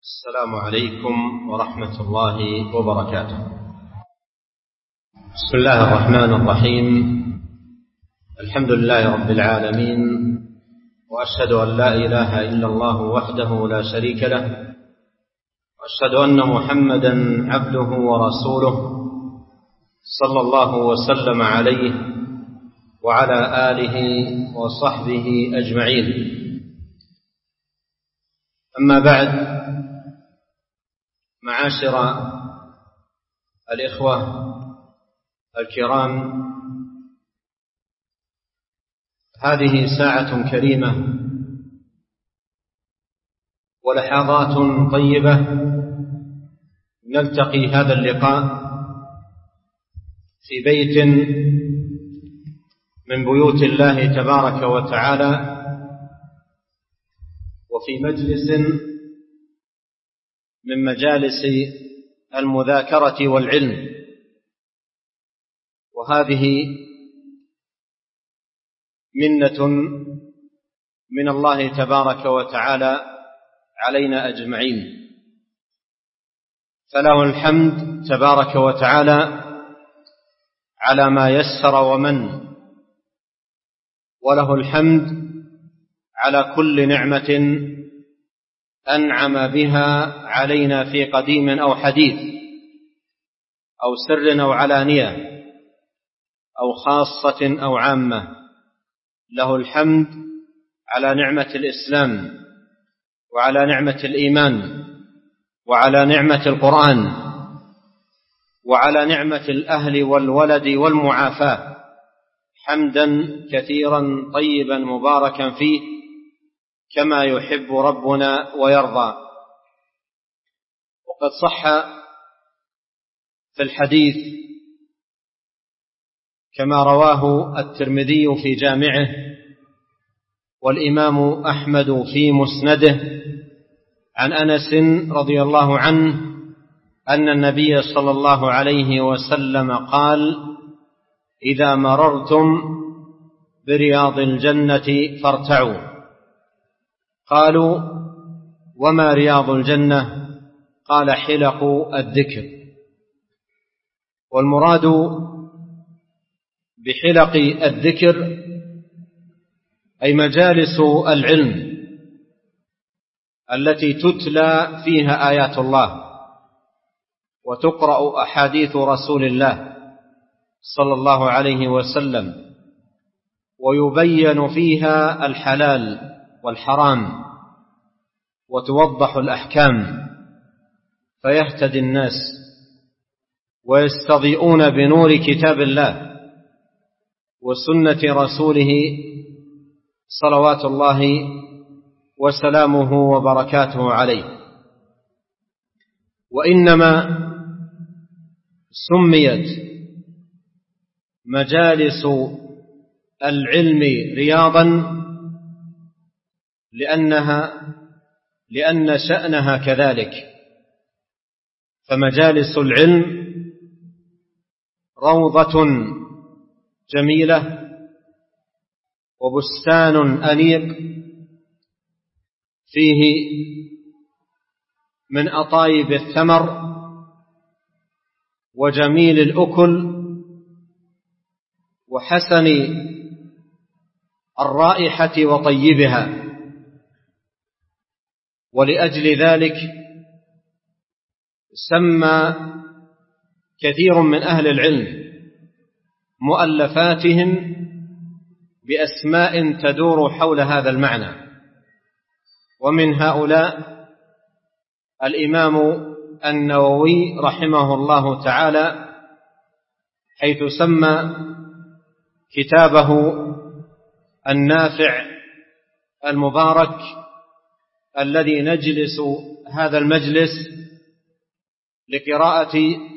السلام عليكم ورحمة الله وبركاته. بسم الله الرحمن الرحيم. الحمد لله رب العالمين، وأشهد أن لا إله إلا الله وحده لا شريك له، وأشهد أن محمدا عبده ورسوله صلى الله وسلم عليه وعلى آله وصحبه أجمعين. أما بعد، معاشر الإخوة الكرام، هذه ساعة كريمة ولحظات طيبة نلتقي هذا اللقاء في بيت من بيوت الله تبارك وتعالى، وفي مجلس من مجالس المذاكرة والعلم، وهذه منة من الله تبارك وتعالى علينا أجمعين، فله الحمد تبارك وتعالى على ما يسر ومن، وله الحمد على كل نعمة أنعم بها علينا في قديم أو حديث، أو سر أو علانية، أو خاصة أو عامة. له الحمد على نعمة الإسلام، وعلى نعمة الإيمان، وعلى نعمة القرآن، وعلى نعمة الأهل والولد والمعافاة، حمدا كثيرا طيبا مباركا فيه كما يحب ربنا ويرضى. وقد صح في الحديث كما رواه الترمذي في جامعه، والإمام أحمد في مسنده، عن أنس رضي الله عنه أن النبي صلى الله عليه وسلم قال: إذا مررتم برياض الجنة فارتعوا. قالوا: وما رياض الجنة؟ قال: حلق الذكر. والمراد بحلق الذكر أي مجالس العلم التي تتلى فيها آيات الله، وتقرأ أحاديث رسول الله صلى الله عليه وسلم، ويبين فيها الحلال والحرام، وتوضح الأحكام، فيهتدي الناس ويستضيئون بنور كتاب الله وسنة رسوله صلوات الله وسلامه وبركاته عليه. وإنما سميت مجالس العلم رياضا لأن شأنها كذلك، فمجالس العلم روضة جميلة وبستان أنيق فيه من أطايب الثمر وجميل الأكل وحسن الرائحة وطيبها. ولأجل ذلك سمى كثير من أهل العلم مؤلفاتهم بأسماء تدور حول هذا المعنى، ومن هؤلاء الإمام النووي رحمه الله تعالى، حيث سمى كتابه النافع المبارك الذي نجلس هذا المجلس لقراءة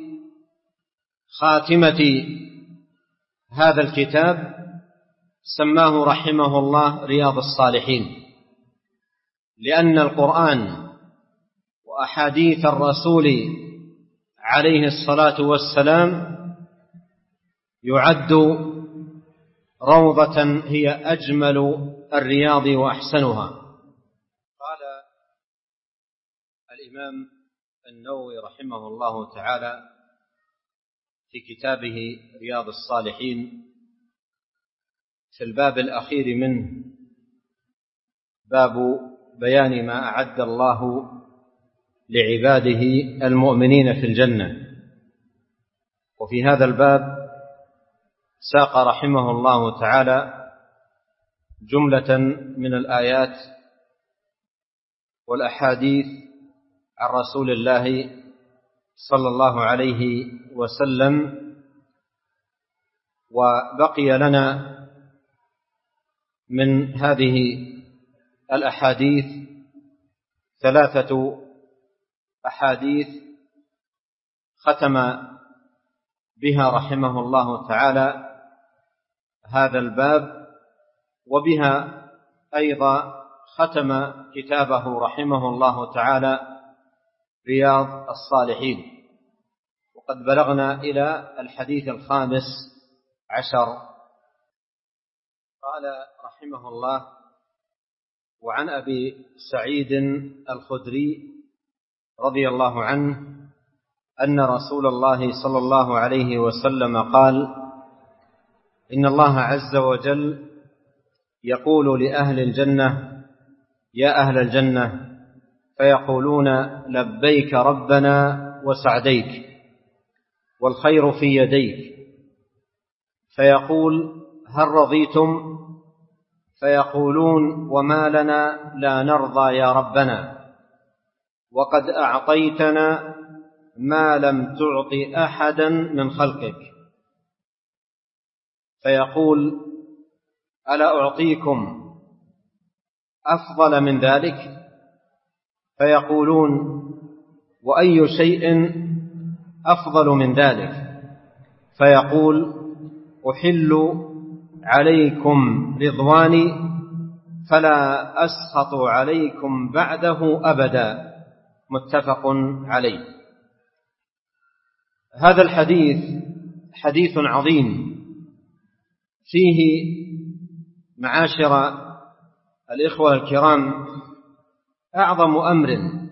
خاتمة هذا الكتاب، سماه رحمه الله رياض الصالحين، لأن القرآن وأحاديث الرسول عليه الصلاة والسلام يعد روضة هي أجمل الرياض وأحسنها. قال الإمام النووي رحمه الله تعالى في كتابه رياض الصالحين في الباب الأخير منه، باب بيان ما أعد الله لعباده المؤمنين في الجنة. وفي هذا الباب ساق رحمه الله تعالى جملة من الآيات والأحاديث عن رسول الله صلى الله عليه وسلم، وبقي لنا من هذه الأحاديث 3 أحاديث ختم بها رحمه الله تعالى هذا الباب، وبها أيضا ختم كتابه رحمه الله تعالى رياض الصالحين. وقد بلغنا إلى الحديث 15. قال رحمه الله: وعن أبي سعيد الخدري رضي الله عنه أن رسول الله صلى الله عليه وسلم قال: إن الله عز وجل يقول لأهل الجنة: يا أهل الجنة، فيقولون: لبيك ربنا وسعديك، والخير في يديك. فيقول: هل رضيتم؟ فيقولون: وما لنا لا نرضى يا ربنا، وقد أعطيتنا ما لم تعط أحدا من خلقك. فيقول: ألا أعطيكم أفضل من ذلك؟ فيقولون: وأي شيء أفضل من ذلك؟ فيقول: أحل عليكم رضواني فلا أسخط عليكم بعده أبدا. متفق عليه. هذا الحديث حديث عظيم فيه، معاشر الإخوة الكرام، أعظم أمر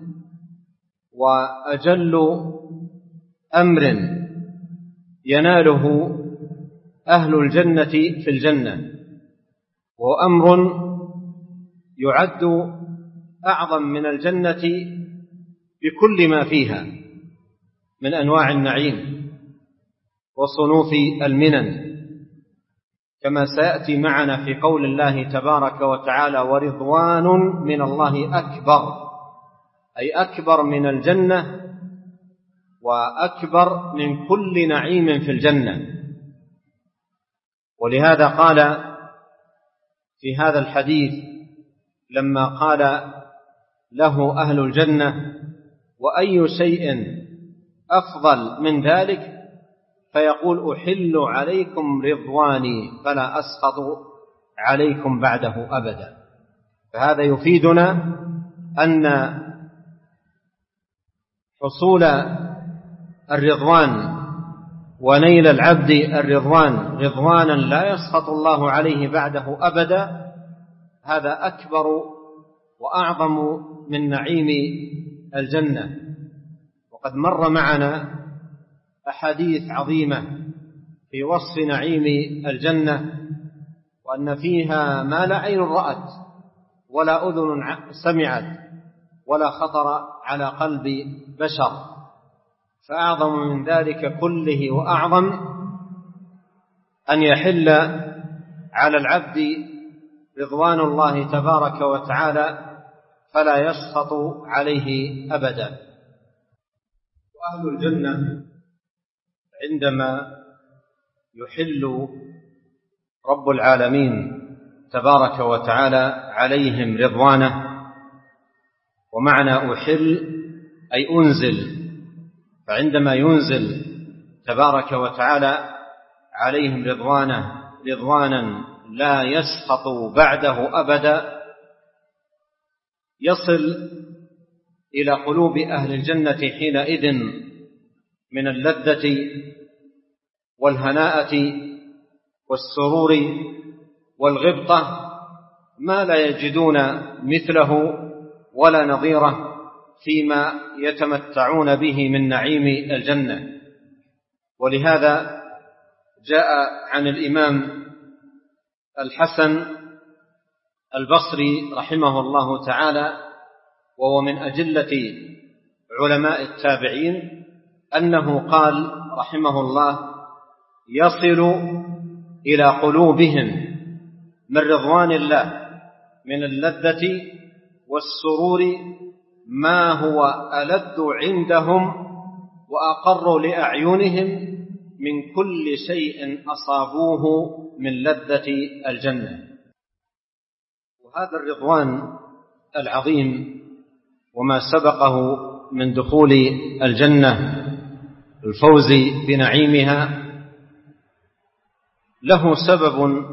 وأجل أمر يناله أهل الجنة في الجنة، وأمر يعد أعظم من الجنة بكل ما فيها من أنواع النعيم وصنوف المنن، كما سيأتي معنا في قول الله تبارك وتعالى: ورضوان من الله أكبر، أي أكبر من الجنة وأكبر من كل نعيم في الجنة. ولهذا قال في هذا الحديث لما قال له أهل الجنة: وأي شيء أفضل من ذلك؟ فيقول: أحل عليكم رضواني فلا أسخط عليكم بعده أبدا. فهذا يفيدنا أن حصول الرضوان ونيل العبد الرضوان رضوانا لا يسخط الله عليه بعده أبدا، هذا أكبر وأعظم من نعيم الجنة. وقد مر معنا أحاديث عظيمة في وصف نعيم الجنة، وأن فيها ما لا عين رأت ولا أذن سمعت ولا خطر على قلب بشر. فأعظم من ذلك كله وأعظم أن يحل على العبد رضوان الله تبارك وتعالى فلا يسخط عليه أبدا. وأهل الجنة عندما يحل رب العالمين تبارك وتعالى عليهم رضوانه، ومعنى أحل أي أنزل، فعندما ينزل تبارك وتعالى عليهم رضوانا لا يسخط بعده أبدا، يصل إلى قلوب أهل الجنة حينئذ من اللذة والهناءة والسرور والغبطة ما لا يجدون مثله ولا نظيره فيما يتمتعون به من نعيم الجنة. ولهذا جاء عن الإمام الحسن البصري رحمه الله تعالى، وهو من أجلة علماء التابعين، أنه قال رحمه الله: يصل إلى قلوبهم من رضوان الله من اللذة والسرور ما هو ألذ عندهم وأقر لأعينهم من كل شيء أصابوه من لذة الجنة. وهذا الرضوان العظيم وما سبقه من دخول الجنة، الفوز بنعيمها، له سبب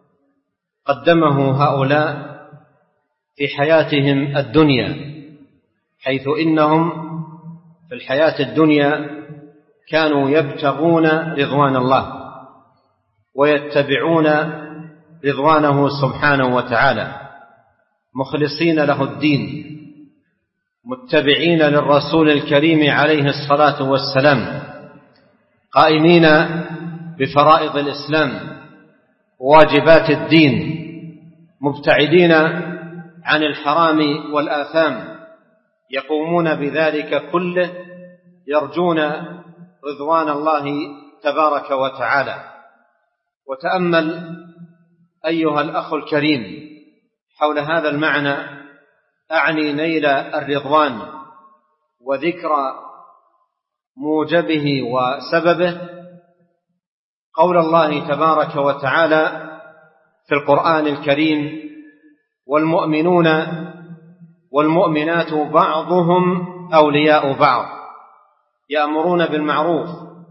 قدمه هؤلاء في حياتهم الدنيا، حيث إنهم في الحياة الدنيا كانوا يبتغون رضوان الله ويتبعون رضوانه سبحانه وتعالى، مخلصين له الدين، متبعين للرسول الكريم عليه الصلاة والسلام، قائمين بفرائض الإسلام وواجبات الدين، مبتعدين عن الحرام والآثام، يقومون بذلك كله يرجون رضوان الله تبارك وتعالى. وتأمل أيها الأخ الكريم حول هذا المعنى، أعني نيل الرضوان وذكر موجبه وسببه، قول الله تبارك وتعالى في القرآن الكريم: والمؤمنون والمؤمنات بعضهم أولياء بعض يأمرون بالمعروف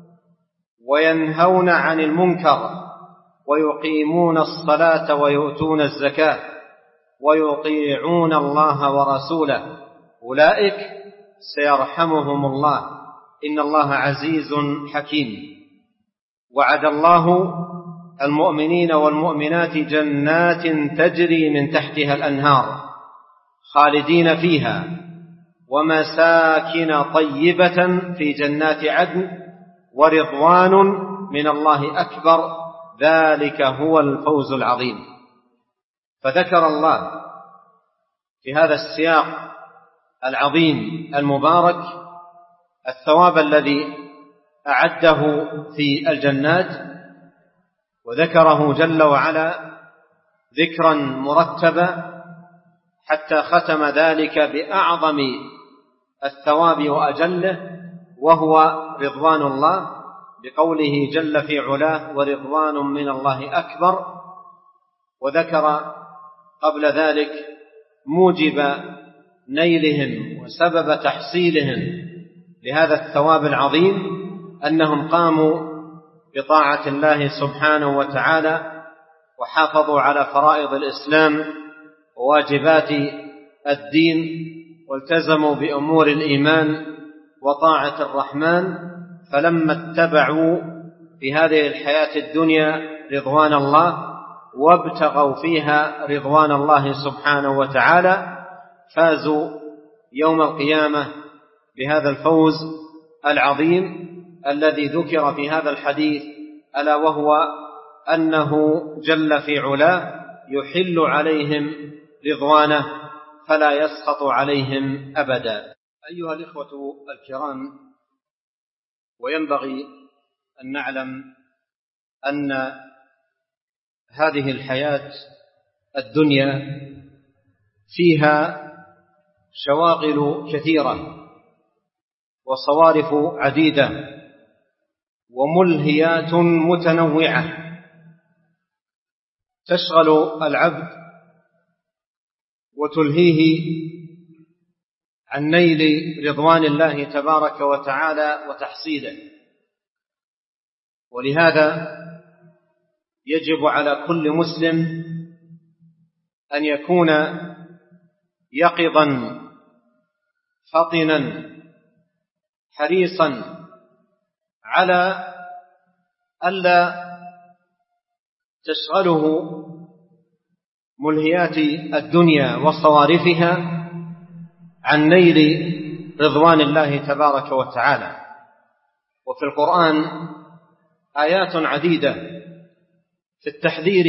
وينهون عن المنكر ويقيمون الصلاة ويؤتون الزكاة ويطيعون الله ورسوله أولئك سيرحمهم الله إن الله عزيز حكيم. وعد الله المؤمنين والمؤمنات جنات تجري من تحتها الأنهار خالدين فيها ومساكن طيبة في جنات عدن ورضوان من الله أكبر ذلك هو الفوز العظيم. فذكر الله في هذا السياق العظيم المبارك الثواب الذي أعده في الجنات، وذكره جل وعلا ذكرا مرتبا حتى ختم ذلك بأعظم الثواب وأجله، وهو رضوان الله، بقوله جل في علاه: ورضوان من الله أكبر. وذكر قبل ذلك موجب نيلهم وسبب تحصيلهم لهذا الثواب العظيم، أنهم قاموا بطاعة الله سبحانه وتعالى وحافظوا على فرائض الإسلام وواجبات الدين، والتزموا بأمور الإيمان وطاعة الرحمن، فلما اتبعوا في هذه الحياة الدنيا رضوان الله وابتغوا فيها رضوان الله سبحانه وتعالى فازوا يوم القيامة بهذا الفوز العظيم الذي ذكر في هذا الحديث، ألا وهو أنه جل في علاه يحل عليهم رضوانه فلا يسخط عليهم أبدا. أيها الإخوة الكرام، وينبغي أن نعلم أن هذه الحياة الدنيا فيها شواغل كثيرة وصوارف عديدة وملهيات متنوعة تشغل العبد وتلهيه عن نيل رضوان الله تبارك وتعالى وتحصيله. ولهذا يجب على كل مسلم أن يكون يقظا فطنا حريصا على ألا تشغله ملهيات الدنيا وصوارفها عن نيل رضوان الله تبارك وتعالى. وفي القرآن آيات عديدة في التحذير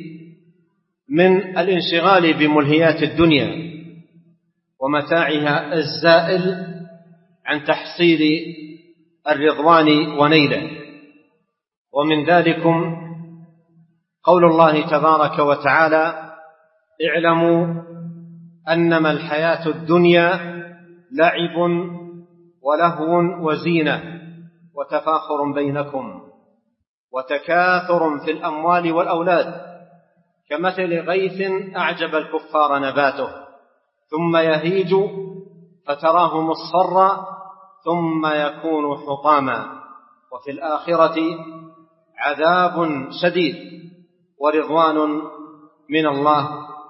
من الانشغال بملهيات الدنيا ومتاعها الزائل عن تحصيل الرضوان ونيله. ومن ذلكم قول الله تبارك وتعالى: اعلموا أنما الحياة الدنيا لعب ولهو وزينة وتفاخر بينكم وتكاثر في الأموال والأولاد كمثل غيث أعجب الكفار نباته ثم يهيج فتراه مصفرا ثم يكون حطاما وفي الآخرة عذاب شديد ورضوان من الله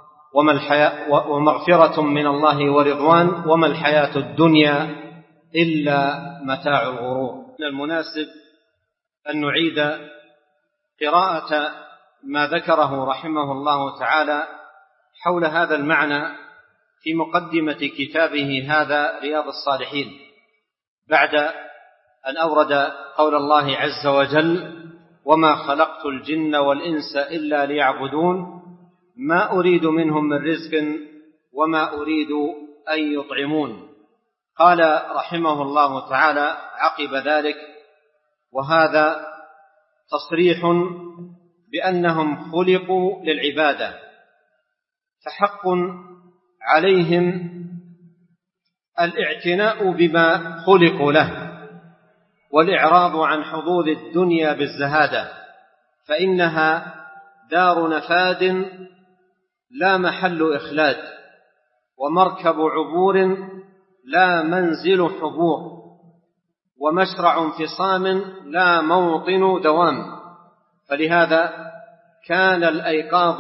ومغفرة من الله ورضوان وما الحياة الدنيا إلا متاع الغرور. من المناسب أن نعيد قراءة ما ذكره رحمه الله تعالى حول هذا المعنى في مقدمة كتابه هذا رياض الصالحين، بعد أن أورد قول الله عز وجل: وما خلقت الجن والإنس إلا ليعبدون ما أريد منهم من رزق وما أريد أن يطعمون. قال رحمه الله تعالى عقب ذلك: وهذا تصريح بأنهم خلقوا للعبادة، فحق عليهم الاعتناء بما خلقوا له والإعراض عن حظوظ الدنيا بالزهادة، فإنها دار نفاد لا محل إخلاد، ومركب عبور لا منزل حبور، ومشرع انفصام لا موطن دوام. فلهذا كان الأيقاظ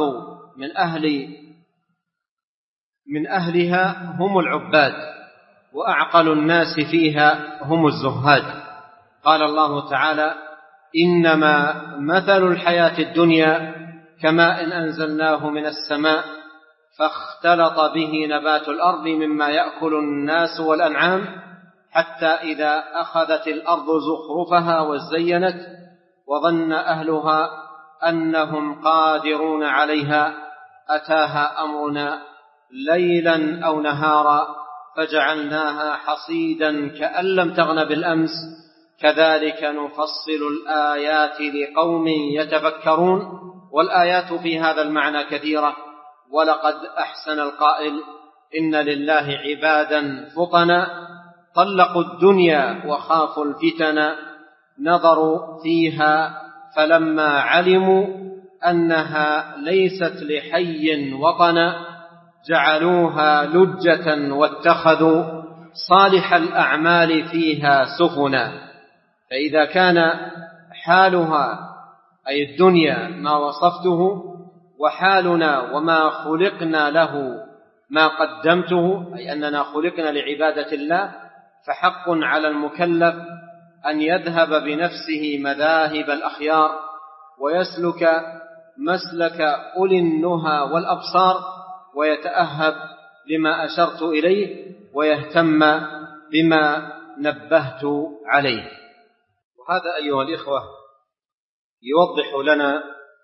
من أهلها هم العباد، وأعقل الناس فيها هم الزهاد. قال الله تعالى: إنما مثل الحياة الدنيا كماء أنزلناه من السماء فاختلط به نبات الأرض مما يأكل الناس والأنعام حتى إذا أخذت الأرض زخرفها وزينت وظن أهلها أنهم قادرون عليها أتاها أمرنا ليلا أو نهارا فجعلناها حصيدا كأن لم تغن بالأمس كذلك نفصل الآيات لقوم يتفكرون. والآيات في هذا المعنى كثيرة، ولقد أحسن القائل: إن لله عبادا فطنا طلقوا الدنيا وخافوا الفتن نظروا فيها فلما علموا أنها ليست لحي وطنا جعلوها لجة واتخذوا صالح الأعمال فيها سفنا. فإذا كان حالها أي الدنيا ما وصفته وحالنا وما خلقنا له ما قدمته، أي أننا خلقنا لعبادة الله، فحق على المكلف أن يذهب بنفسه مذاهب الأخيار ويسلك مسلك أولي النهى والأبصار ويتأهب لما أشرت إليه ويهتم بما نبهت عليه. وهذا أيها الإخوة يوضح لنا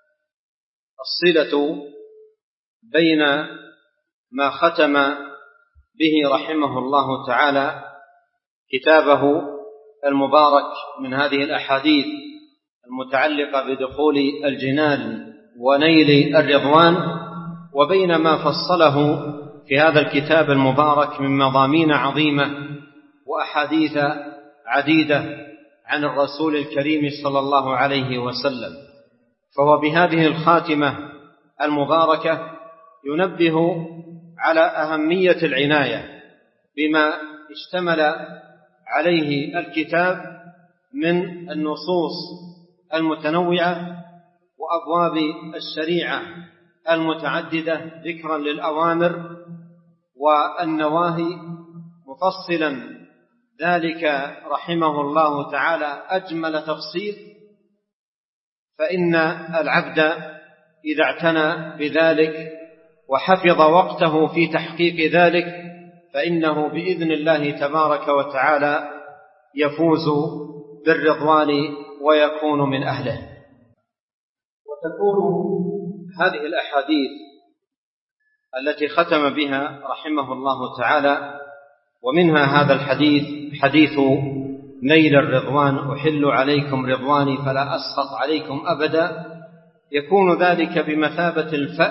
الصلة بين ما ختم به رحمه الله تعالى كتابه المبارك من هذه الأحاديث المتعلقة بدخول الجنان ونيل الرضوان، وبين ما فصله في هذا الكتاب المبارك من مضامين عظيمة وأحاديث عديدة عن الرسول الكريم صلى الله عليه وسلم. فهو بهذه الخاتمة المباركة ينبه على أهمية العناية بما اشتمل عليه الكتاب من النصوص المتنوعة وأبواب الشريعة المتعددة ذكرا للأوامر والنواهي، مفصلا ذلك رحمه الله تعالى أجمل تفصيل. فإن العبد إذا اعتنى بذلك وحفظ وقته في تحقيق ذلك فإنه بإذن الله تبارك وتعالى يفوز بالرضوان ويكون من أهله. وتكون هذه الأحاديث التي ختم بها رحمه الله تعالى، ومنها هذا الحديث، حديث نيل الرضوان: أحل عليكم رضواني فلا أسخط عليكم أبدا، يكون ذلك بمثابة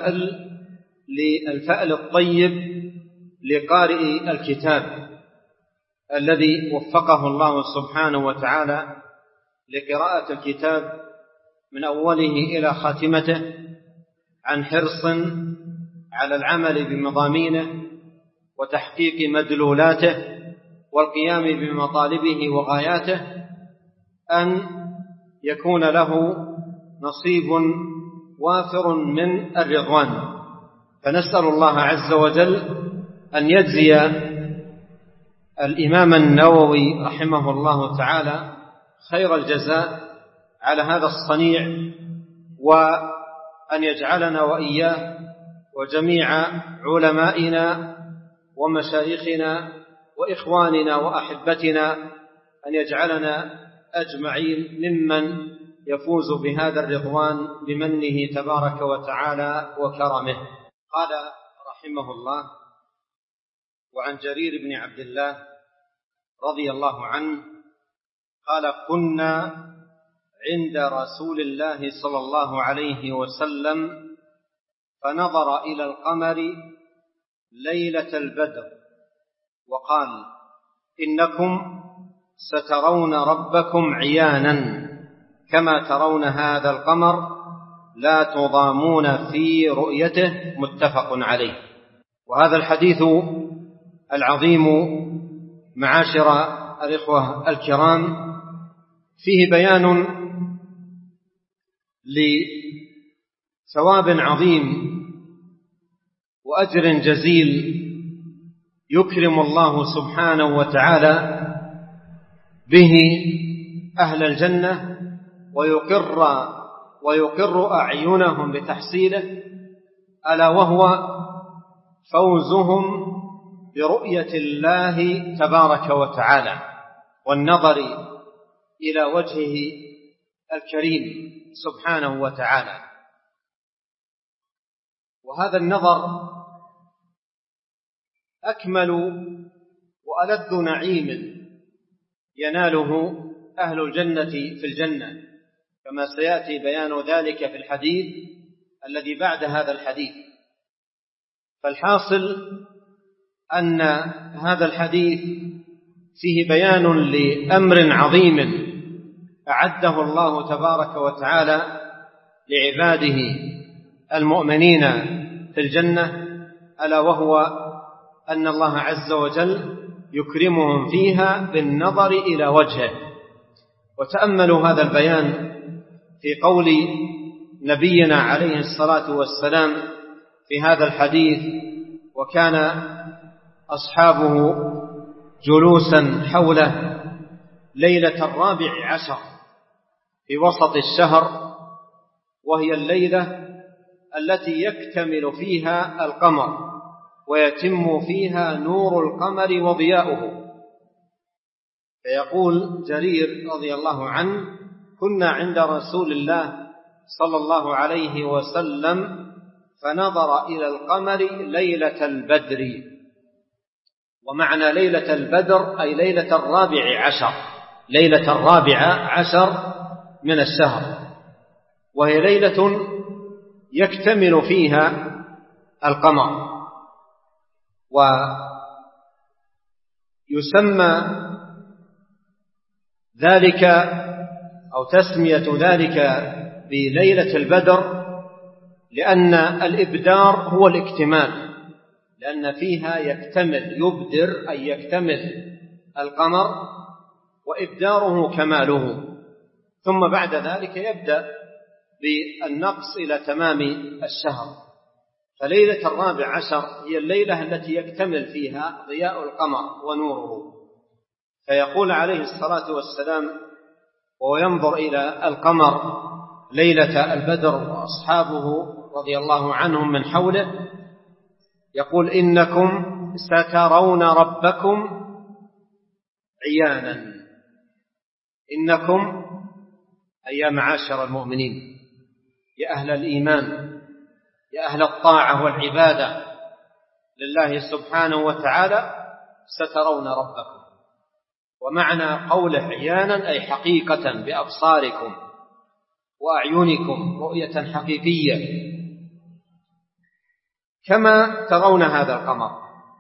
الفأل الطيب لقارئ الكتاب الذي وفقه الله سبحانه وتعالى لقراءة الكتاب من أوله إلى خاتمته، عن حرص على العمل بمضامينه وتحقيق مدلولاته والقيام بمطالبه وغاياته، أن يكون له نصيب وافر من الرضوان. فنسأل الله عز وجل أن يجزي الإمام النووي رحمه الله تعالى خير الجزاء على هذا الصنيع، وأن يجعلنا وإياه وجميع علمائنا ومشايخنا وإخواننا وأحبتنا أن يجعلنا أجمعين ممن يفوز بهذا الرضوان بمنه تبارك وتعالى وكرمه. قال رحمه الله: وعن جرير بن عبد الله رضي الله عنه قال: كنا عند رسول الله صلى الله عليه وسلم فنظر إلى القمر ليلة البدر وقال: إنكم سترون ربكم عيانا كما ترون هذا القمر لا تضامون في رؤيته، متفق عليه. وهذا الحديث العظيم معاشر الإخوة الكرام فيه بيان لثواب عظيم وأجر جزيل يكرم الله سبحانه وتعالى به أهل الجنة ويقر أعينهم بتحصيله، ألا وهو فوزهم برؤية الله تبارك وتعالى والنظر إلى وجهه الكريم سبحانه وتعالى. وهذا النظر أكمل وألذ نعيم يناله أهل الجنة في الجنة، كما سيأتي بيان ذلك في الحديث الذي بعد هذا الحديث. فالحاصل أن هذا الحديث فيه بيان لأمر عظيم أعده الله تبارك وتعالى لعباده المؤمنين في الجنة، ألا وهو أن الله عز وجل يكرمهم فيها بالنظر إلى وجهه. وتأملوا هذا البيان في قول نبينا عليه الصلاة والسلام في هذا الحديث: وكان أصحابه جلوسا حوله ليلة 14 في وسط الشهر، وهي الليلة التي يكتمل فيها القمر ويتم فيها نور القمر وضياؤه. فيقول جرير رضي الله عنه: كنا عند رسول الله صلى الله عليه وسلم فنظر إلى القمر ليلة البدر. ومعنى ليلة البدر أي ليلة 14، ليلة 14 من الشهر، وهي ليلة يكتمل فيها القمر. ويسمى ذلك أو تسمية ذلك بليلة البدر لأن الإبدار هو الاكتمال، لأن فيها يكتمل، يبدر أي يكتمل القمر، وإبداره كماله، ثم بعد ذلك يبدأ بالنقص إلى تمام الشهر. فليلة 14 هي الليلة التي يكتمل فيها ضياء القمر ونوره. فيقول عليه الصلاة والسلام وهو ينظر إلى القمر ليلة البدر وأصحابه رضي الله عنهم من حوله، يقول: إنكم سترون ربكم عيانا. إنكم أي يا معاشر المؤمنين، يا أهل الإيمان، يا أهل الطاعة والعبادة لله سبحانه وتعالى، سترون ربكم. ومعنى قوله عيانا أي حقيقة بأبصاركم وأعينكم رؤية حقيقية، كما ترون هذا القمر،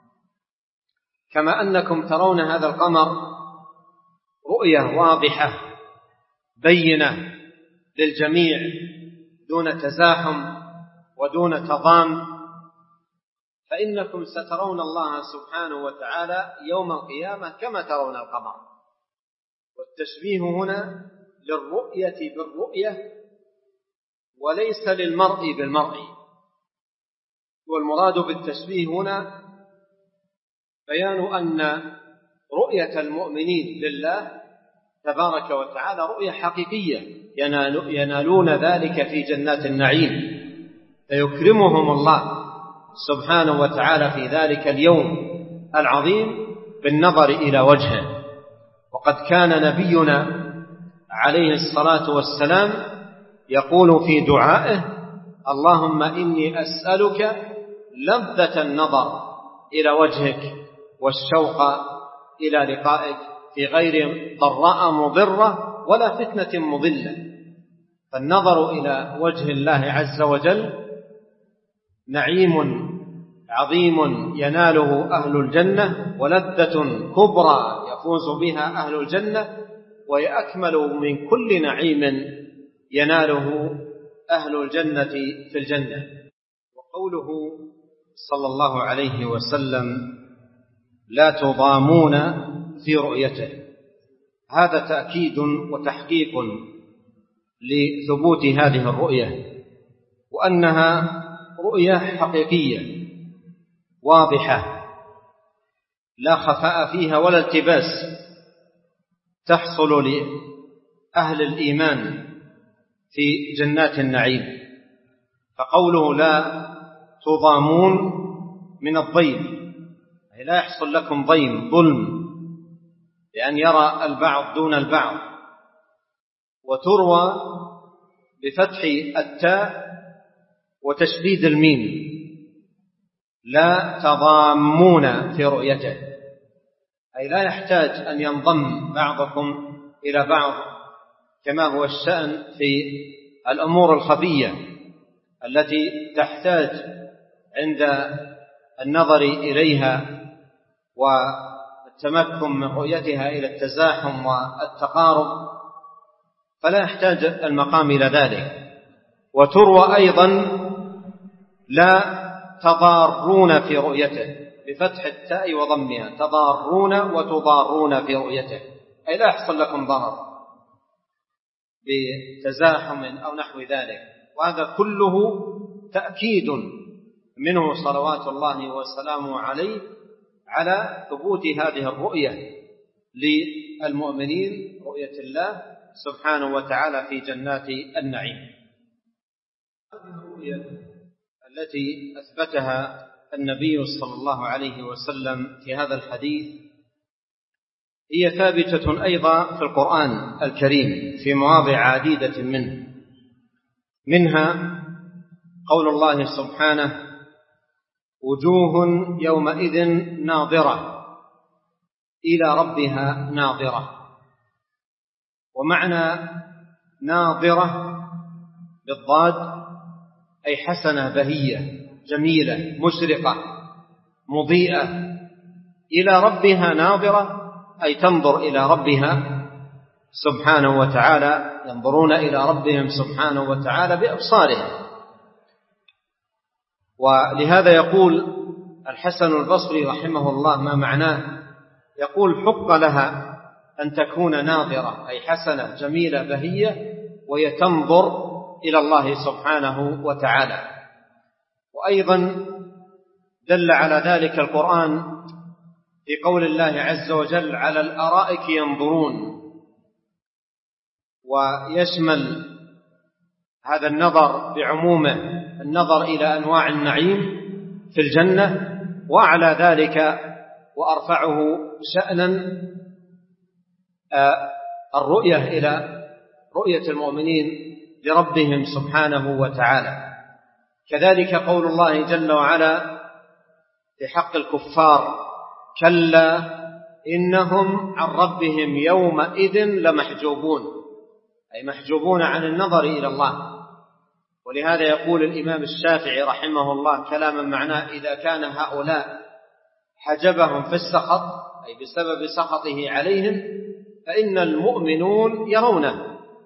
كما أنكم ترون هذا القمر رؤية واضحة بينة للجميع دون تزاحم ودون تضام، فإنكم سترون الله سبحانه وتعالى يوم القيامة كما ترون القمر. والتشبيه هنا للرؤية بالرؤية وليس للمرء بالمرء. والمراد بالتشبيه هنا بيان أن رؤية المؤمنين لله تبارك وتعالى رؤية حقيقية ينالون ذلك في جنات النعيم، فيكرمهم الله سبحانه وتعالى في ذلك اليوم العظيم بالنظر إلى وجهه. وقد كان نبينا عليه الصلاة والسلام يقول في دعائه: اللهم إني أسألك لذة النظر إلى وجهك والشوق إلى لقائك في غير ضراء مضرة ولا فتنة مضلة. فالنظر إلى وجه الله عز وجل نعيم عظيم يناله أهل الجنة، ولذة كبرى يفوز بها أهل الجنة، وهي أكمل من كل نعيم يناله أهل الجنة في الجنة. وقوله صلى الله عليه وسلم: لا تضامون في رؤيته، هذا تأكيد وتحقيق لثبوت هذه الرؤية، وأنها رؤية حقيقية واضحة لا خفاء فيها ولا التباس، تحصل لأهل الإيمان في جنات النعيم. فقوله لا تضامون من الضيم، أي لا يحصل لكم ضيم ظلم لأن يرى البعض دون البعض. وتروى بفتح التاء وتشديد الميم: لا تضامون في رؤيته، أي لا يحتاج أن ينضم بعضكم إلى بعض كما هو الشأن في الأمور الخفية التي تحتاج عند النظر إليها والتمكن من رؤيتها إلى التزاحم والتقارب، فلا يحتاج المقام إلى ذلك. وتروى أيضا لا تضارون في رؤيته بفتح التاء وضمها، تضارون وتضارون في رؤيته، أي لا يحصل لكم ضرر بتزاحم أو نحو ذلك. وهذا كله تأكيد منه صلوات الله وسلامه عليه على ثبوت هذه الرؤية للمؤمنين، رؤية الله سبحانه وتعالى في جنات النعيم. هذه الرؤية التي أثبتها النبي صلى الله عليه وسلم في هذا الحديث هي ثابتة أيضا في القرآن الكريم في مواضع عديدة منها قول الله سبحانه: وجوه يومئذ ناظرة إلى ربها ناظرة. ومعنى ناظرة بالضاد أي حسنة بهية جميلة مشرقة مضيئة، إلى ربها ناظرة أي تنظر إلى ربها سبحانه وتعالى، ينظرون إلى ربهم سبحانه وتعالى بأبصارهم. ولهذا يقول الحسن البصري رحمه الله ما معناه، يقول: حق لها أن تكون ناظرة أي حسنة جميلة بهية وهي تنظر إلى الله سبحانه وتعالى. وأيضا دل على ذلك القرآن في قول الله عز وجل: على الأرائك ينظرون، ويشمل هذا النظر بعمومه النظر إلى أنواع النعيم في الجنة، وأعلى ذلك وأرفعه شأنا الرؤية إلى رؤية المؤمنين لربهم سبحانه وتعالى. كذلك قول الله جل وعلا في حق الكفار: كلا إنهم عن ربهم يومئذ لمحجوبون، أي محجوبون عن النظر إلى الله. ولهذا يقول الإمام الشافعي رحمه الله كلاما معناه: إذا كان هؤلاء حجبهم في السخط، أي بسبب سخطه عليهم، فإن المؤمنون يرونه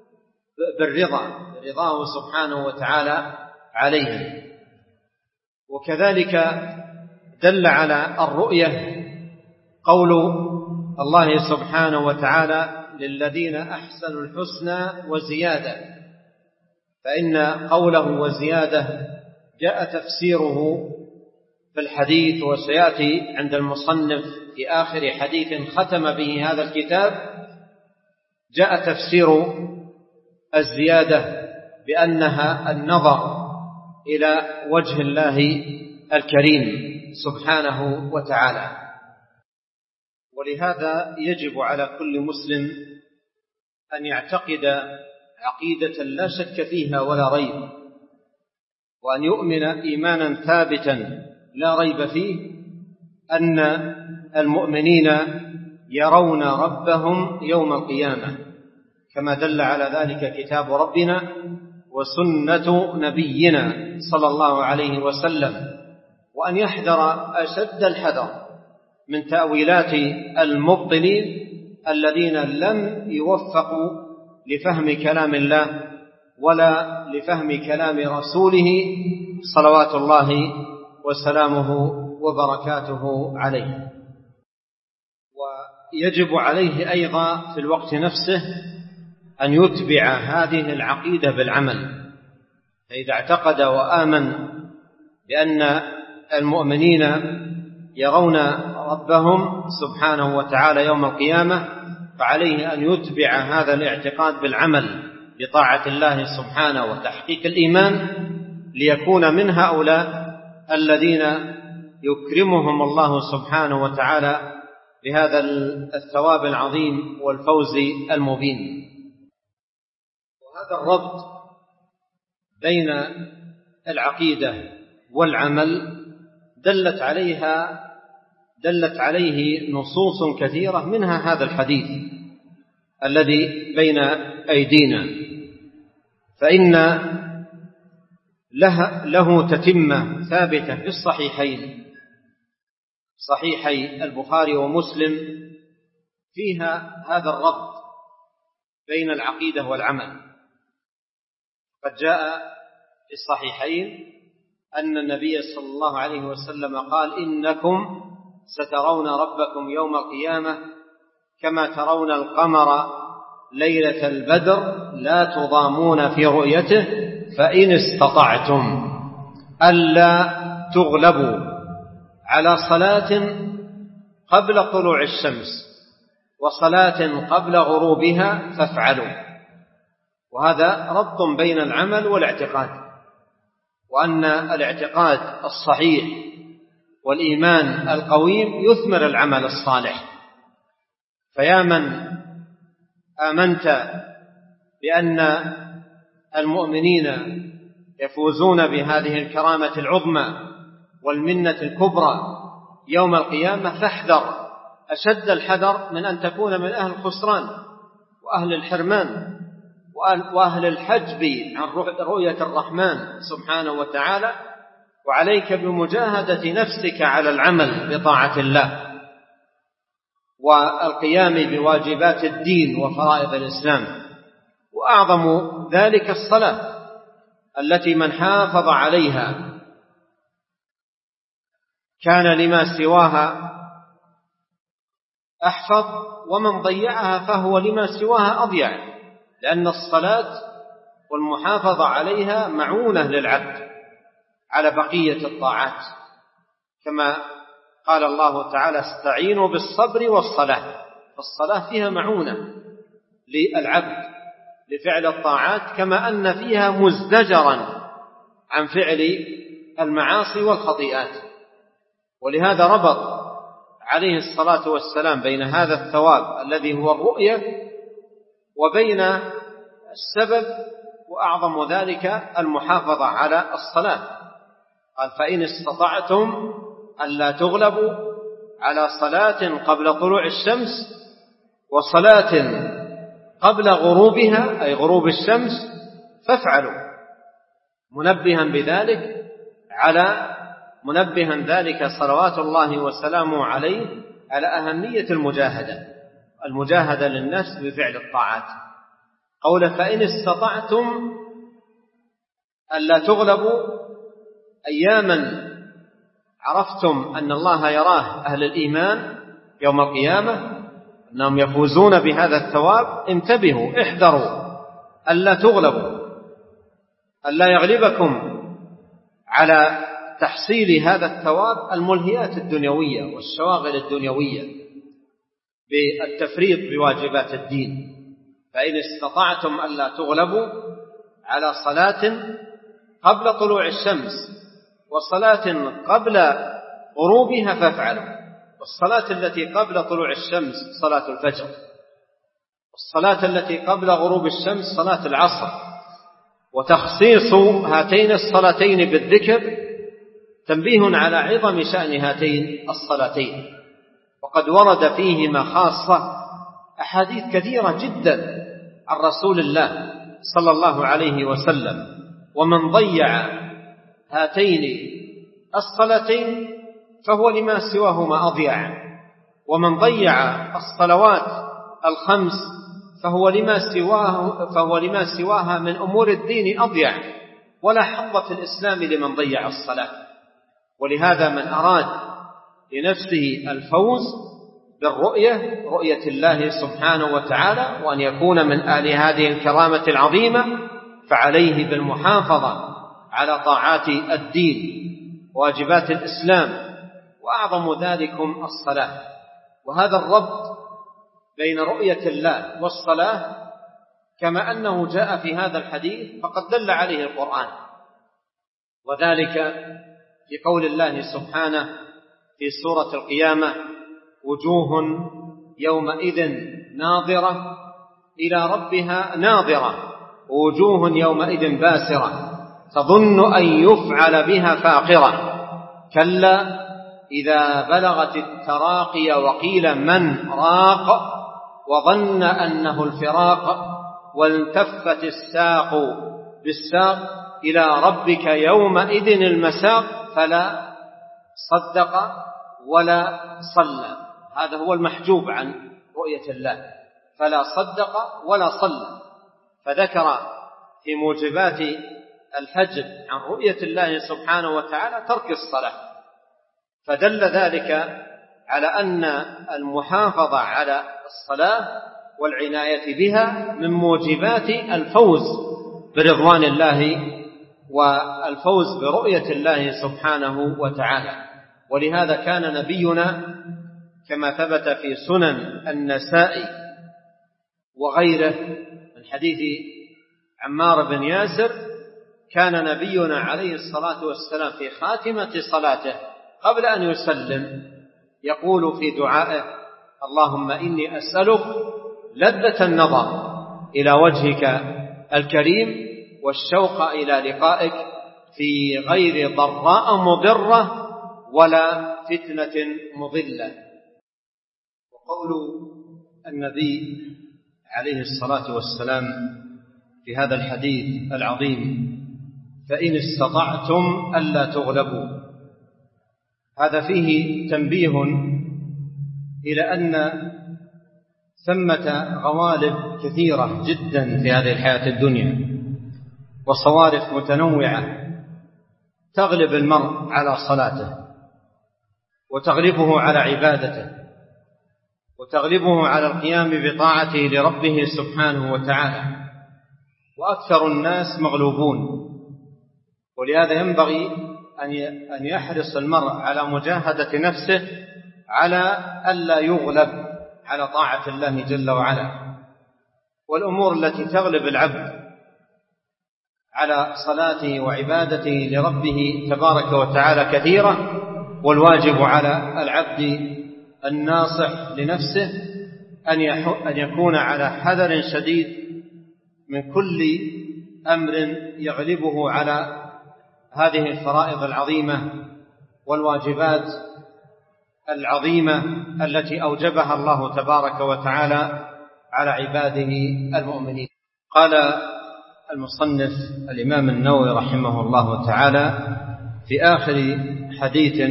برضاه سبحانه وتعالى عليهم. وكذلك دل على الرؤية قول الله سبحانه وتعالى: للذين أحسنوا الحسنى وزيادة، فإن قوله وزيادة جاء تفسيره في الحديث، وسيأتي عند المصنف في آخر حديث ختم به هذا الكتاب. جاء تفسير الزيادة بأنها النظر إلى وجه الله الكريم سبحانه وتعالى. ولهذا يجب على كل مسلم أن يعتقد عقيدة لا شك فيها ولا ريب، وأن يؤمن إيمانا ثابتا لا ريب فيه أن المؤمنين يرون ربهم يوم القيامة، كما دل على ذلك كتاب ربنا وسنة نبينا صلى الله عليه وسلم، وأن يحذر أشد الحذر من تأويلات المبطلين الذين لم يوفقوا لفهم كلام الله ولا لفهم كلام رسوله صلوات الله وسلامه وبركاته عليه. ويجب عليه أيضا في الوقت نفسه أن يتبع هذه العقيدة بالعمل، فإذا اعتقد وآمن بأن المؤمنين يرون ربهم سبحانه وتعالى يوم القيامة، فعليه أن يتبع هذا الاعتقاد بالعمل بطاعة الله سبحانه وتحقيق الإيمان، ليكون من هؤلاء الذين يكرمهم الله سبحانه وتعالى بهذا الثواب العظيم والفوز المبين. وهذا الربط بين العقيدة والعمل دلت عليه نصوص كثيرة، منها هذا الحديث الذي بين أيدينا، فإن له تتمة ثابتة في الصحيحين، صحيحي البخاري ومسلم، فيها هذا الربط بين العقيدة والعمل. قد جاء في الصحيحين أن النبي صلى الله عليه وسلم قال: إنكم سترون ربكم يوم القيامة كما ترون القمر ليلة البدر لا تضامون في رؤيته، فإن استطعتم ألا تغلبوا على صلاة قبل طلوع الشمس وصلاة قبل غروبها فافعلوا. وهذا ربط بين العمل والاعتقاد، وأن الاعتقاد الصحيح والإيمان القويم يثمر العمل الصالح. فيا من آمنت بأن المؤمنين يفوزون بهذه الكرامة العظمى والمنة الكبرى يوم القيامة، فاحذر أشد الحذر من أن تكون من أهل الخسران وأهل الحرمان وأهل الحجب عن رؤية الرحمن سبحانه وتعالى. وعليك بمجاهدة نفسك على العمل بطاعة الله والقيام بواجبات الدين وفرائض الإسلام، وأعظم ذلك الصلاة التي من حافظ عليها كان لما سواها أحفظ، ومن ضيعها فهو لما سواها أضيع، لأن الصلاة والمحافظة عليها معونة للعبد على بقية الطاعات، كما قال الله تعالى: استعينوا بالصبر والصلاة. فالصلاة فيها معونة للعبد لفعل الطاعات، كما أن فيها مزدجرا عن فعل المعاصي والخطيئات. ولهذا ربط عليه الصلاة والسلام بين هذا الثواب الذي هو الرؤية وبين السبب، وأعظم ذلك المحافظة على الصلاة. قال: فإن استطعتم ألا تغلبوا على صلاة قبل طلوع الشمس وصلاة قبل غروبها، أي غروب الشمس، فافعلوا، منبها ذلك صلوات الله وسلامه عليه على أهمية المجاهدة للنفس بفعل الطاعات. قول: فإن استطعتم ألا تغلبوا، أياما عرفتم أن الله يراه أهل الإيمان يوم القيامة أنهم يفوزون بهذا الثواب، انتبهوا، احذروا ألا تغلبوا، ألا يغلبكم على تحصيل هذا الثواب الملهيات الدنيوية والشواغل الدنيوية بالتفريط بواجبات الدين. فإن استطعتم ألا تغلبوا على صلاة قبل طلوع الشمس وصلاة قبل غروبها فافعلوا. والصلاة التي قبل طلوع الشمس صلاة الفجر، والصلاة التي قبل غروب الشمس صلاة العصر. وتخصيص هاتين الصلاتين بالذكر تنبيه على عظم شأن هاتين الصلاتين، وقد ورد فيهما خاصة أحاديث كثيرة جدا عن رسول الله صلى الله عليه وسلم. ومن ضيع هاتين الصلاتين فهو لما سواهما أضيع، ومن ضيع الصلوات الخمس فهو لما سواها من أمور الدين أضيع، ولا حظ في الإسلام لمن ضيع الصلاة. ولهذا من أراد لنفسه الفوز بالرؤية، رؤية الله سبحانه وتعالى، وأن يكون من آل هذه الكرامة العظيمة، فعليه بالمحافظة على طاعات الدين واجبات الإسلام، وأعظم ذلكم الصلاة. وهذا الربط بين رؤية الله والصلاة كما أنه جاء في هذا الحديث فقد دل عليه القرآن، وذلك في قول الله سبحانه في سورة القيامة: وجوه يومئذ ناظرة إلى ربها ناظرة ووجوه يومئذ باسرة تظن أن يفعل بها فاقرة كلا إذا بلغت التراقي وقيل من راق وظن أنه الفراق والتفت الساق بالساق إلى ربك يومئذ المساق فلا صدق ولا صلى. هذا هو المحجوب عن رؤية الله، فلا صدق ولا صلى. فذكر في موجبات الحجب عن رؤية الله سبحانه وتعالى ترك الصلاة، فدل ذلك على أن المحافظة على الصلاة والعناية بها من موجبات الفوز برضوان الله والفوز برؤية الله سبحانه وتعالى. ولهذا كان نبينا كما ثبت في سنن النسائي وغيره من حديث عمار بن ياسر، كان نبينا عليه الصلاة والسلام في خاتمة صلاته قبل أن يسلم يقول في دعائه: اللهم إني أسألك لذة النظر إلى وجهك الكريم والشوق إلى لقائك في غير ضراء مضرة ولا فتنة مضلة. وقول النبي عليه الصلاة والسلام في هذا الحديث العظيم: فإن استطعتم ألا تغلبوا، هذا فيه تنبيه إلى أن ثمة غوالب كثيرة جدا في هذه الحياة الدنيا وصوارف متنوعة تغلب المرء على صلاته وتغلبه على عبادته وتغلبه على القيام بطاعته لربه سبحانه وتعالى، وأكثر الناس مغلوبون. ولهذا ينبغي أن يحرص المرء على مجاهدة نفسه على ألا يغلب على طاعة الله جل وعلا. والأمور التي تغلب العبد على صلاته وعبادته لربه تبارك وتعالى كثيرة، والواجب على العبد الناصح لنفسه أن يكون على حذر شديد من كل أمر يغلبه على هذه الفرائض العظيمة والواجبات العظيمة التي أوجبها الله تبارك وتعالى على عباده المؤمنين. قال المصنف الإمام النووي رحمه الله تعالى في آخر حديث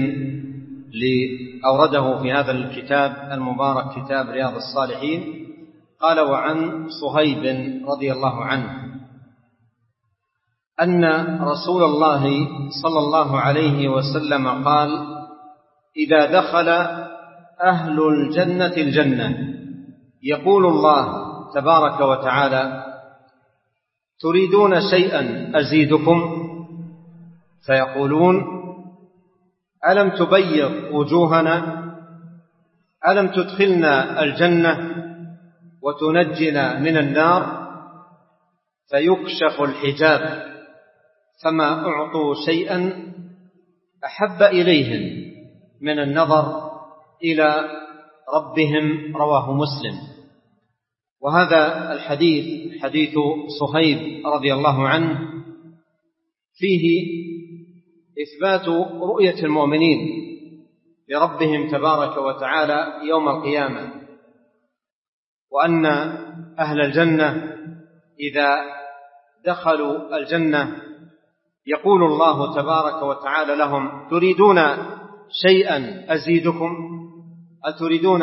أورده في هذا الكتاب المبارك كتاب رياض الصالحين، قال: وعن صهيب رضي الله عنه أن رسول الله صلى الله عليه وسلم قال: إذا دخل أهل الجنة الجنة يقول الله تبارك وتعالى: تريدون شيئا أزيدكم؟ فيقولون: ألم تبيض وجوهنا؟ ألم تدخلنا الجنة وتنجنا من النار؟ فيكشف الحجاب فما أعطوا شيئا أحب إليهم من النظر إلى ربهم. رواه مسلم. وهذا الحديث حديث صهيب رضي الله عنه فيه إثبات رؤية المؤمنين لربهم تبارك وتعالى يوم القيامة، وأن أهل الجنة إذا دخلوا الجنة يقول الله تبارك وتعالى لهم: تريدون شيئا أزيدكم؟ أتريدون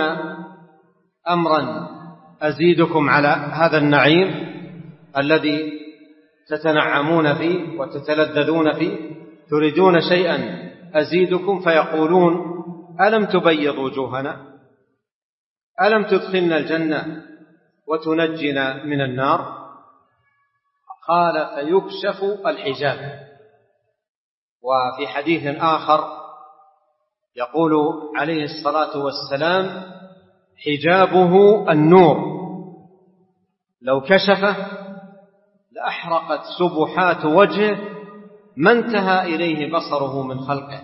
أمرا أزيدكم على هذا النعيم الذي تتنعمون فيه وتتلذذون فيه؟ تريدون شيئا أزيدكم؟ فيقولون: ألم تبيض وجوهنا؟ ألم تدخلنا الجنة وتنجنا من النار؟ قال: فيكشف الحجاب. وفي حديث آخر يقول عليه الصلاة والسلام: حجابه النور، لو كشفه لأحرقت سبحات وجهه ما انتهى إليه بصره من خلقه.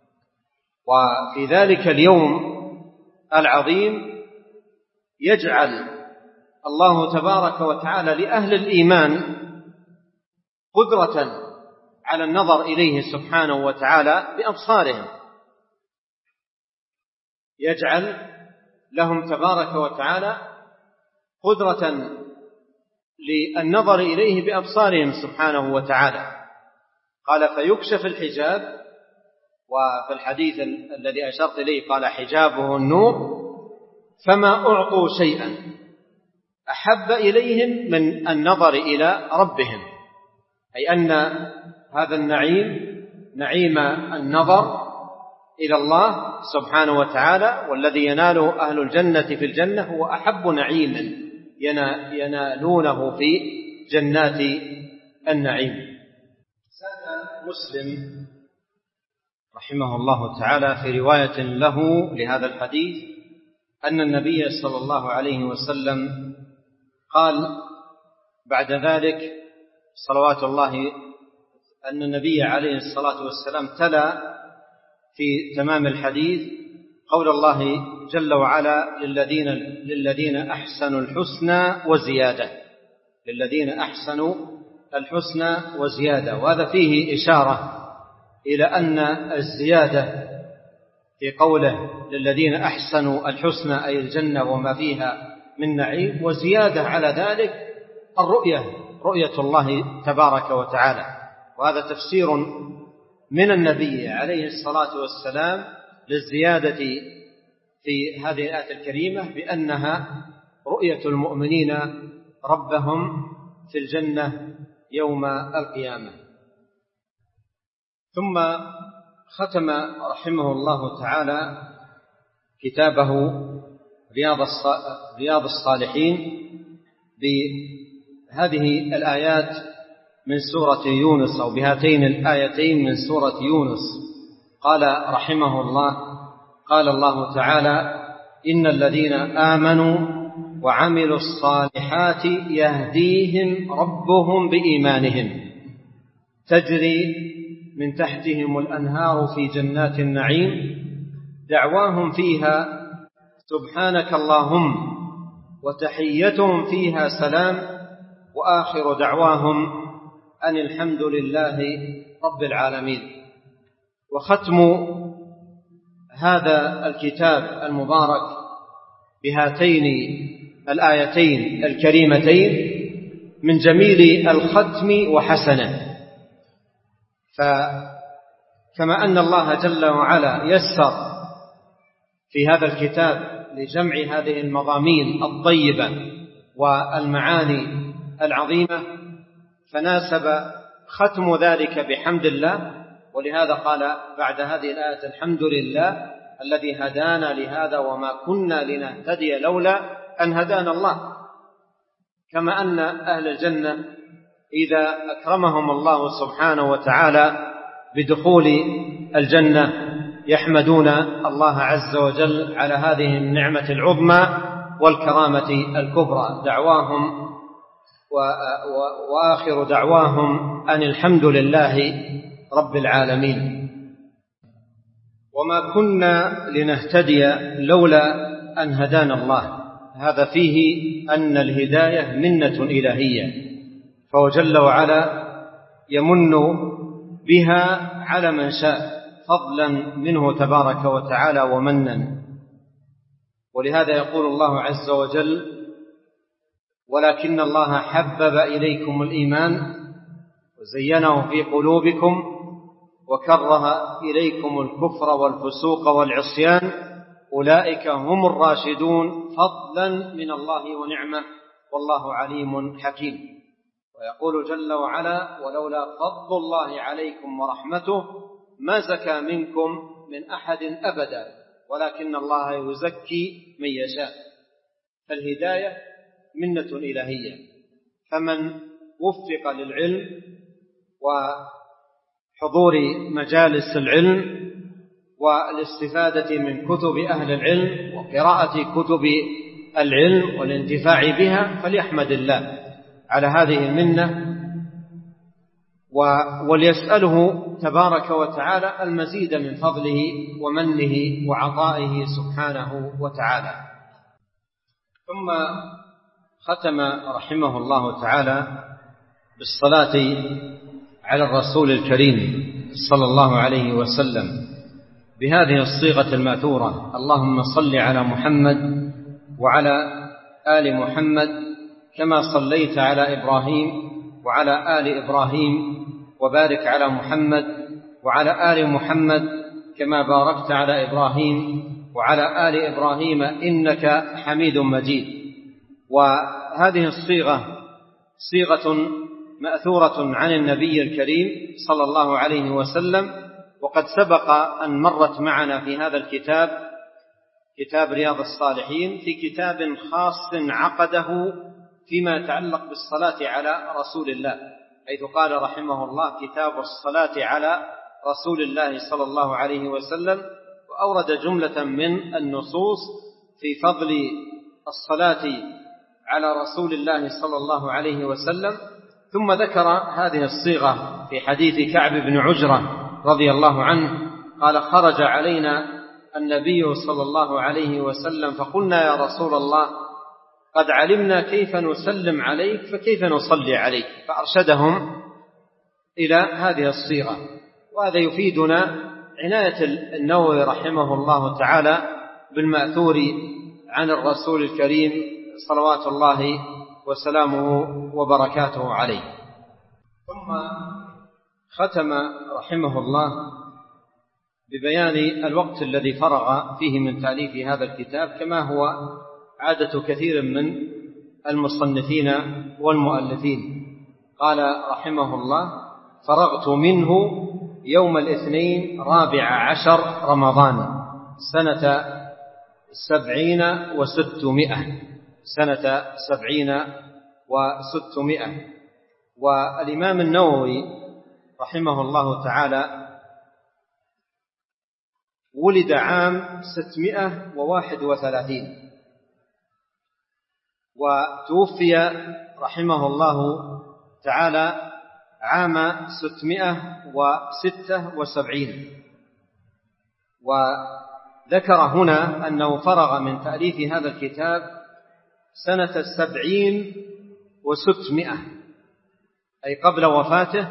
وفي ذلك اليوم العظيم يجعل الله تبارك وتعالى لأهل الإيمان قدرة على النظر إليه سبحانه وتعالى بأبصارهم، يجعل لهم تبارك وتعالى قدرة للنظر إليه بأبصارهم سبحانه وتعالى. قال: فيكشف الحجاب. وفي الحديث الذي أشرت إليه قال: حجابه النور، فما أعطوا شيئا أحب إليهم من النظر إلى ربهم، أي أن هذا النعيم نعيم النظر إلى الله سبحانه وتعالى، والذي يناله أهل الجنة في الجنة هو أحب نعيم ينالونه في جنات النعيم. سأل مسلم رحمه الله تعالى في رواية له لهذا الحديث أن النبي صلى الله عليه وسلم قال بعد ذلك صلوات الله، أن النبي عليه الصلاة والسلام تلا في تمام الحديث قول الله جل وعلا: للذين أحسنوا الحسنى وزيادة، للذين أحسنوا الحسنى وزيادة. وهذا فيه إشارة إلى أن الزيادة في قوله للذين أحسنوا الحسنى أي الجنة وما فيها من نعيم، وزيادة على ذلك رؤية الله تبارك وتعالى. وهذا تفسير من النبي عليه الصلاة والسلام للزيادة في هذه الآية الكريمة بأنها رؤية المؤمنين ربهم في الجنة يوم القيامة. ثم ختم رحمه الله تعالى كتابه رياض الصالحين بهذه الآيات من سورة يونس، أو بهاتين الآيتين من سورة يونس. قال رحمه الله: قال الله تعالى: إن الذين آمنوا وعملوا الصالحات يهديهم ربهم بإيمانهم تجري من تحتهم الأنهار في جنات النعيم دعواهم فيها سبحانك اللهم وتحيتهم فيها سلام وآخر دعواهم أن الحمد لله رب العالمين. وختم هذا الكتاب المبارك بهاتين الآيتين الكريمتين من جميل الختم وحسنه. فكما أن الله جل وعلا يسر في هذا الكتاب لجمع هذه المضامين الطيبة والمعاني العظيمة، فناسب ختم ذلك بحمد الله، ولهذا قال بعد هذه الآية الحمد لله الذي هدانا لهذا وما كنا لنهتدي لولا أن هدانا الله. كما أن أهل الجنة إذا أكرمهم الله سبحانه وتعالى بدخول الجنة يحمدون الله عز وجل على هذه النعمة العظمى والكرامة الكبرى. دعواهم وآخر دعواهم أن الحمد لله رب العالمين. وما كنا لنهتدي لولا أن هدانا الله، هذا فيه أن الهداية منة إلهية، فهو جل وعلا يمن بها على من شاء فضلا منه تبارك وتعالى ومنا. ولهذا يقول الله عز وجل ولكن الله حبب إليكم الإيمان وزينه في قلوبكم وكره إليكم الكفر والفسوق والعصيان أولئك هم الراشدون فضلا من الله ونعمه والله عليم حكيم. ويقول جل وعلا ولولا فضل الله عليكم ورحمته ما زكى منكم من أحد أبدا ولكن الله يزكي من يشاء. فالهداية منة إلهية، فمن وفق للعلم وحضور مجالس العلم والاستفادة من كتب أهل العلم وقراءة كتب العلم والانتفاع بها فليحمد الله على هذه المنة وليسأله تبارك وتعالى المزيد من فضله ومنه وعطائه سبحانه وتعالى. ثم ختم رحمه الله تعالى بالصلاة على الرسول الكريم صلى الله عليه وسلم بهذه الصيغة الماثورة: اللهم صل على محمد وعلى آل محمد كما صليت على إبراهيم وعلى آل إبراهيم وبارك على محمد وعلى آل محمد كما باركت على إبراهيم وعلى آل إبراهيم إنك حميد مجيد. وهذه الصيغة صيغة مأثورة عن النبي الكريم صلى الله عليه وسلم، وقد سبق أن مرت معنا في هذا الكتاب، كتاب رياض الصالحين، في كتاب خاص عقده فيما يتعلق بالصلاة على رسول الله، حيث قال رحمه الله كتاب الصلاة على رسول الله صلى الله عليه وسلم، وأورد جملة من النصوص في فضل الصلاة على رسول الله صلى الله عليه وسلم. ثم ذكر هذه الصيغة في حديث كعب بن عجرة رضي الله عنه قال خرج علينا النبي صلى الله عليه وسلم فقلنا يا رسول الله قد علمنا كيف نسلم عليك فكيف نصلي عليك، فأرشدهم إلى هذه الصيغة. وهذا يفيدنا عناية النووي رحمه الله تعالى بالمأثور عن الرسول الكريم صلوات الله وسلامه وبركاته عليه. ثم ختم رحمه الله ببيان الوقت الذي فرغ فيه من تأليف هذا الكتاب، كما هو عادة كثير من المصنفين والمؤلفين. قال رحمه الله فرغت منه يوم الاثنين 14 رمضان سنة 70 و600 سنة 70 و600. والإمام النووي رحمه الله تعالى ولد عام 631 وتوفي رحمه الله تعالى عام 676، ذكر هنا أنه فرغ من تأليف هذا الكتاب سنة 70 و600، أي قبل وفاته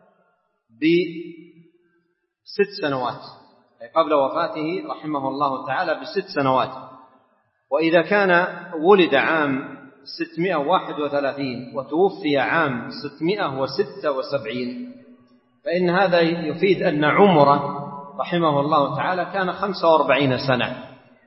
ب6 سنوات، أي قبل وفاته رحمه الله تعالى ب6 سنوات. وإذا كان ولد عام 631 وتوفي عام 676، فإن هذا يفيد أن عمره رحمه الله تعالى كان 45 سنة.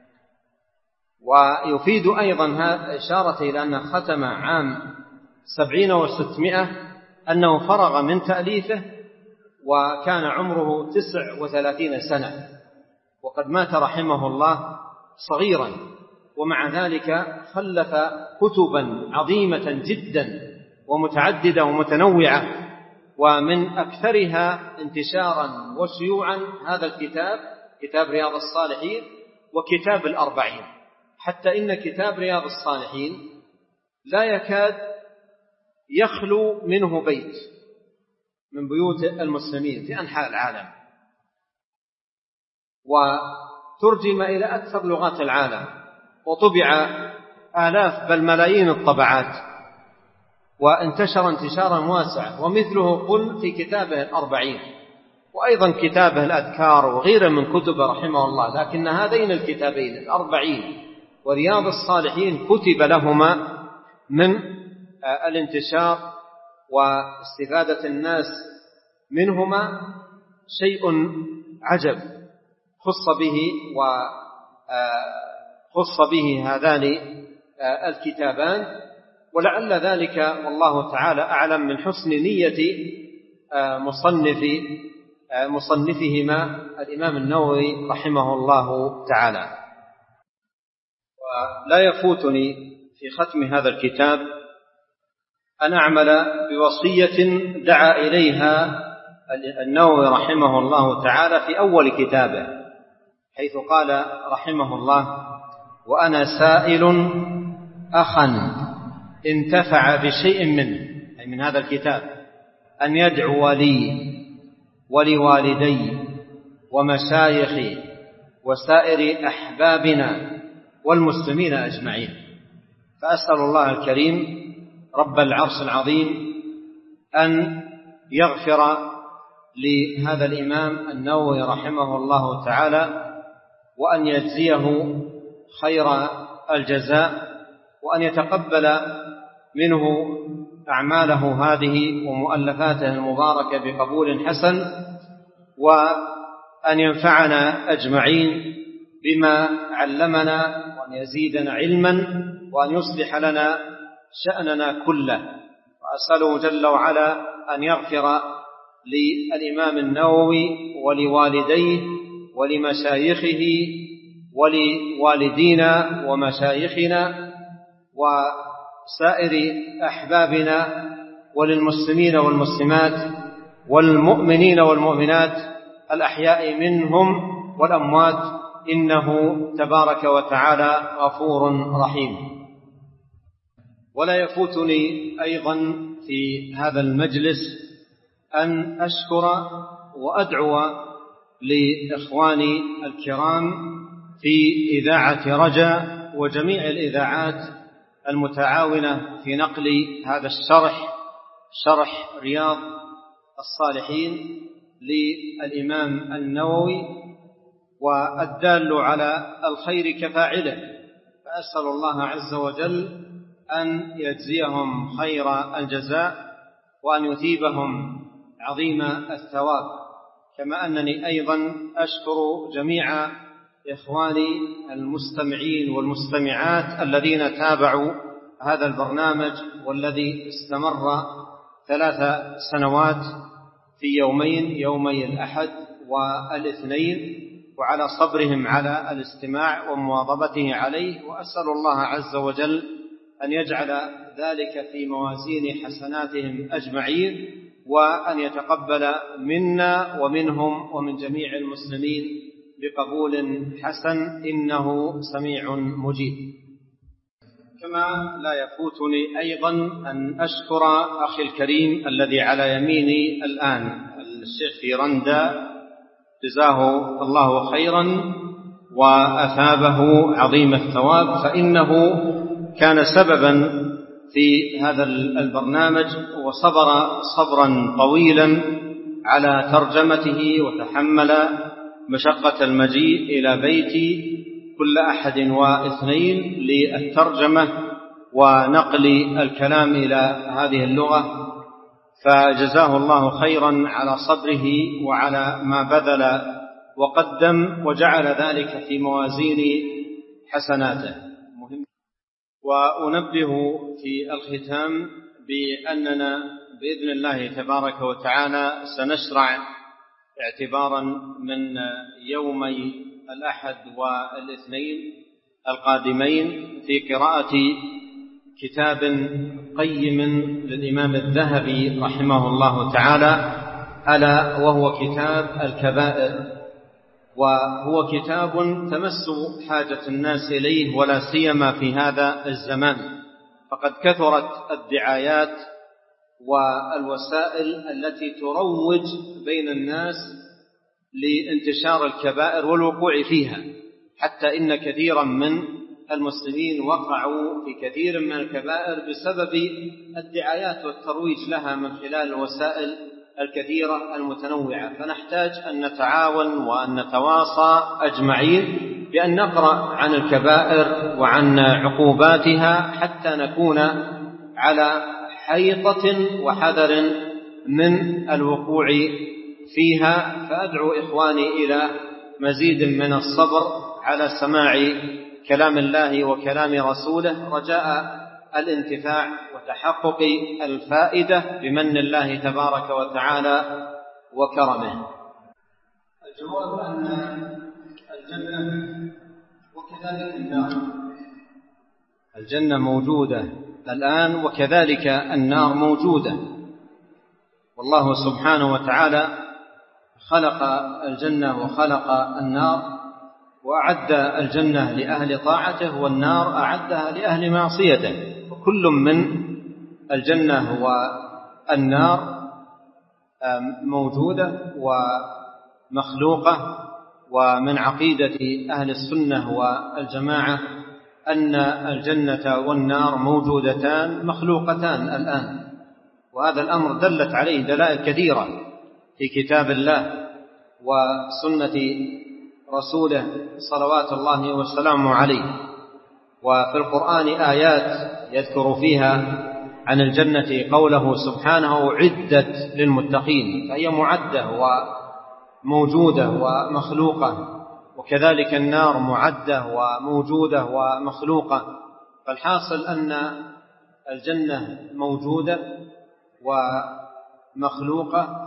ويفيد أيضا إشارة إلى أنه ختم عام 70 و600 أنه فرغ من تأليفه وكان عمره 39 سنة، وقد مات رحمه الله صغيرا، ومع ذلك خلف كتبا عظيمة جدا ومتعددة ومتنوعة، ومن أكثرها انتشارا وشيوعا هذا الكتاب، كتاب رياض الصالحين وكتاب الأربعين، حتى إن كتاب رياض الصالحين لا يكاد يخلو منه بيت من بيوت المسلمين في أنحاء العالم، وترجم إلى أكثر لغات العالم، وطبع آلاف بل ملايين الطبعات، وانتشر انتشارا واسعا. ومثله قل في كتابه الأربعين، وأيضا كتابه الأذكار وغيره من كتب رحمه الله. لكن هذين الكتابين الأربعين ورياض الصالحين كتب لهما من الانتشار واستفادة الناس منهما شيء عجب خص به هذان الكتابان، ولعل ذلك والله تعالى أعلم من حسن نية مصنفهما الإمام النووي رحمه الله تعالى. ولا يفوتني في ختم هذا الكتاب أن أعمل بوصية دعا إليها النووي رحمه الله تعالى في أول كتابه، حيث قال رحمه الله: وأنا سائل أخا انتفع بشيء منه، أي من هذا الكتاب، أن يدعو لي ولوالدي ومشايخي وسائر أحبابنا والمسلمين أجمعين. فأسأل الله الكريم رب العرش العظيم أن يغفر لهذا الإمام النووي رحمه الله تعالى، وأن يجزيه خير الجزاء، وأن يتقبل منه أعماله هذه ومؤلفاته المباركة بقبول حسن، وأن ينفعنا أجمعين بما علمنا، وأن يزيدنا علما، وأن يصلح لنا شأننا كله. وأسأله جل وعلا أن يغفر للإمام النووي ولوالديه ولمشايخه ولوالدينا ومشايخنا وسائر أحبابنا، وللمسلمين والمسلمات والمؤمنين والمؤمنات الأحياء منهم والأموات، إنه تبارك وتعالى غفور رحيم. ولا يفوتني أيضا في هذا المجلس أن أشكر وأدعو لإخواني الكرام في إذاعة رجاء وجميع الإذاعات المتعاونة في نقل هذا شرح رياض الصالحين للإمام النووي، والدال على الخير كفاعله. فأسأل الله عز وجل أن يجزيهم خير الجزاء، وأن يثيبهم عظيم الثواب، كما أنني أيضا أشكر جميع إخواني المستمعين والمستمعات الذين تابعوا هذا البرنامج، والذي استمر 3 سنوات في يومي الأحد والاثنين، وعلى صبرهم على الاستماع ومواظبته عليه. وأسأل الله عز وجل أن يجعل ذلك في موازين حسناتهم أجمعين، وأن يتقبل منا ومنهم ومن جميع المسلمين بقبول حسن، إنه سميع مجيب. كما لا يفوتني أيضا أن أشكر أخي الكريم الذي على يميني الآن، الشيخ في رندا، جزاه الله خيرا وأثابه عظيم الثواب، فإنه كان سببا في هذا البرنامج، وصبر صبرا طويلا على ترجمته، وتحمل مشقة المجيء إلى بيتي كل 21 للترجمة ونقل الكلام إلى هذه اللغة، فجزاه الله خيرا على صبره وعلى ما بذل وقدم، وجعل ذلك في موازين حسناته. وأنبه في الختام بأننا بإذن الله تبارك وتعالى سنشرع اعتبارا من يومي الأحد والاثنين القادمين في قراءة كتاب قيم للإمام الذهبي رحمه الله تعالى، ألا وهو كتاب الكبائر، وهو كتاب تمس حاجة الناس إليه، ولا سيما في هذا الزمان، فقد كثرت الدعايات والوسائل التي تروج بين الناس لانتشار الكبائر والوقوع فيها، حتى إن كثيرا من المسلمين وقعوا في كثير من الكبائر بسبب الدعايات والترويج لها من خلال الوسائل الكثيرة المتنوعة. فنحتاج أن نتعاون وأن نتواصى أجمعين بأن نقرأ عن الكبائر وعن عقوباتها، حتى نكون على حيطة وحذر من الوقوع فيها. فأدعو إخواني إلى مزيد من الصبر على سماع كلام الله وكلام رسوله، رجاء الانتفاع وتحقق الفائدة بمن الله تبارك وتعالى وكرمه. الجواب أن الجنة وكذلك النار، الجنة موجودة الآن وكذلك النار موجودة، والله سبحانه وتعالى خلق الجنة وخلق النار، وأعد الجنة لأهل طاعته، والنار أعدها لأهل معصيته، وكل من الجنة والنار موجودة ومخلوقة. ومن عقيدة أهل السنة والجماعة أن الجنة والنار موجودتان مخلوقتان الآن، وهذا الأمر دلت عليه دلائل كثيرة في كتاب الله وسنة رسوله صلوات الله وسلامه عليه، وفي القرآن آيات يذكر فيها عن الجنة قوله سبحانه عدت للمتقين، فهي معدة وموجودة ومخلوقة، وكذلك النار معدة وموجودة ومخلوقة. فالحاصل أن الجنة موجودة ومخلوقة،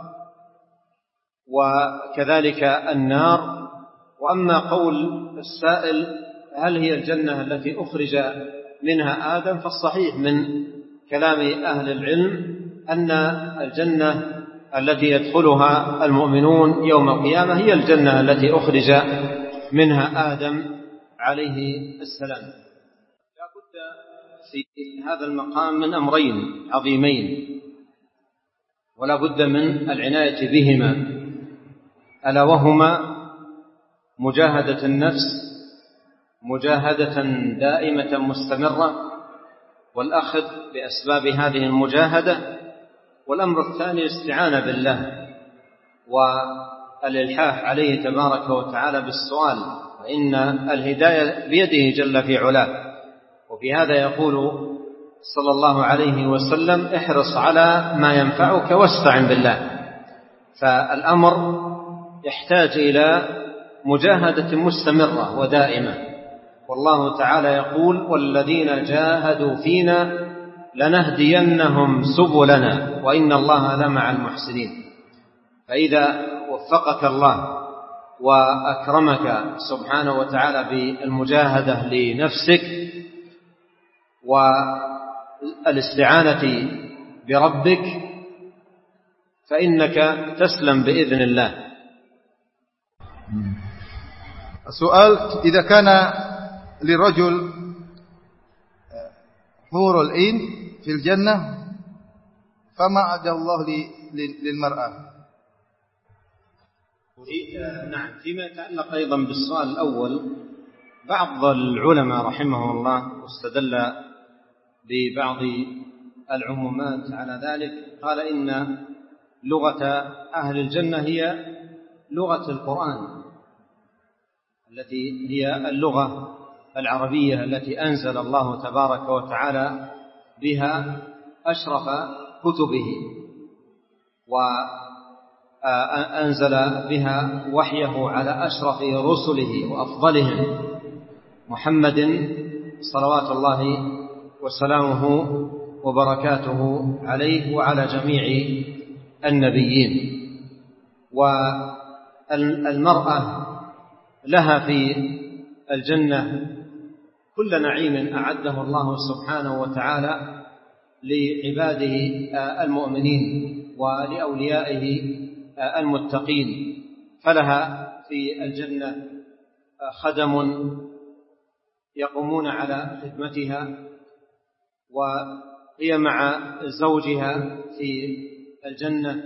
وكذلك النار. وأما قول السائل هل هي الجنة التي أخرج منها آدم، فالصحيح من كلام أهل العلم أن الجنة التي يدخلها المؤمنون يوم القيامة هي الجنة التي أخرج منها آدم عليه السلام. لا بد في هذا المقام من أمرين عظيمين ولا بد من العناية بهما، ألا وهما مجاهدة النفس مجاهدة دائمة مستمرة، والأخذ بأسباب هذه المجاهدة، والأمر الثاني الاستعانة بالله والإلحاح عليه تبارك وتعالى بالسؤال، فإن الهداية بيده جل في علاه. وفي هذا يقول صلى الله عليه وسلم احرص على ما ينفعك واستعن بالله. فالأمر يحتاج إلى مجاهدة مستمرة ودائمة، والله تعالى يقول والذين جاهدوا فينا لنهدينهم سبلنا وإن الله لمع المحسنين. فإذا وفقك الله وأكرمك سبحانه وتعالى بالمجاهدة لنفسك والاستعانة بربك فإنك تسلم بإذن الله. السؤال: إذا كان للرجل حور العين في الجنة فما أعد الله للمرأة؟ نعم. فيما يتعلق أيضا بالسؤال الأول، بعض العلماء رحمه الله استدل ببعض العمومات على ذلك، قال إن لغة أهل الجنة هي لغة القرآن التي هي اللغة العربية التي أنزل الله تبارك وتعالى بها أشرف كتبه وأنزل بها وحيه على أشرف رسله وأفضلهم محمد صلوات الله وسلامه وبركاته عليه وعلى جميع النبيين. والمرأة لها في الجنة كل نعيم أعده الله سبحانه وتعالى لعباده المؤمنين ولأوليائه المتقين، فلها في الجنة خدم يقومون على خدمتها، وهي مع زوجها في الجنة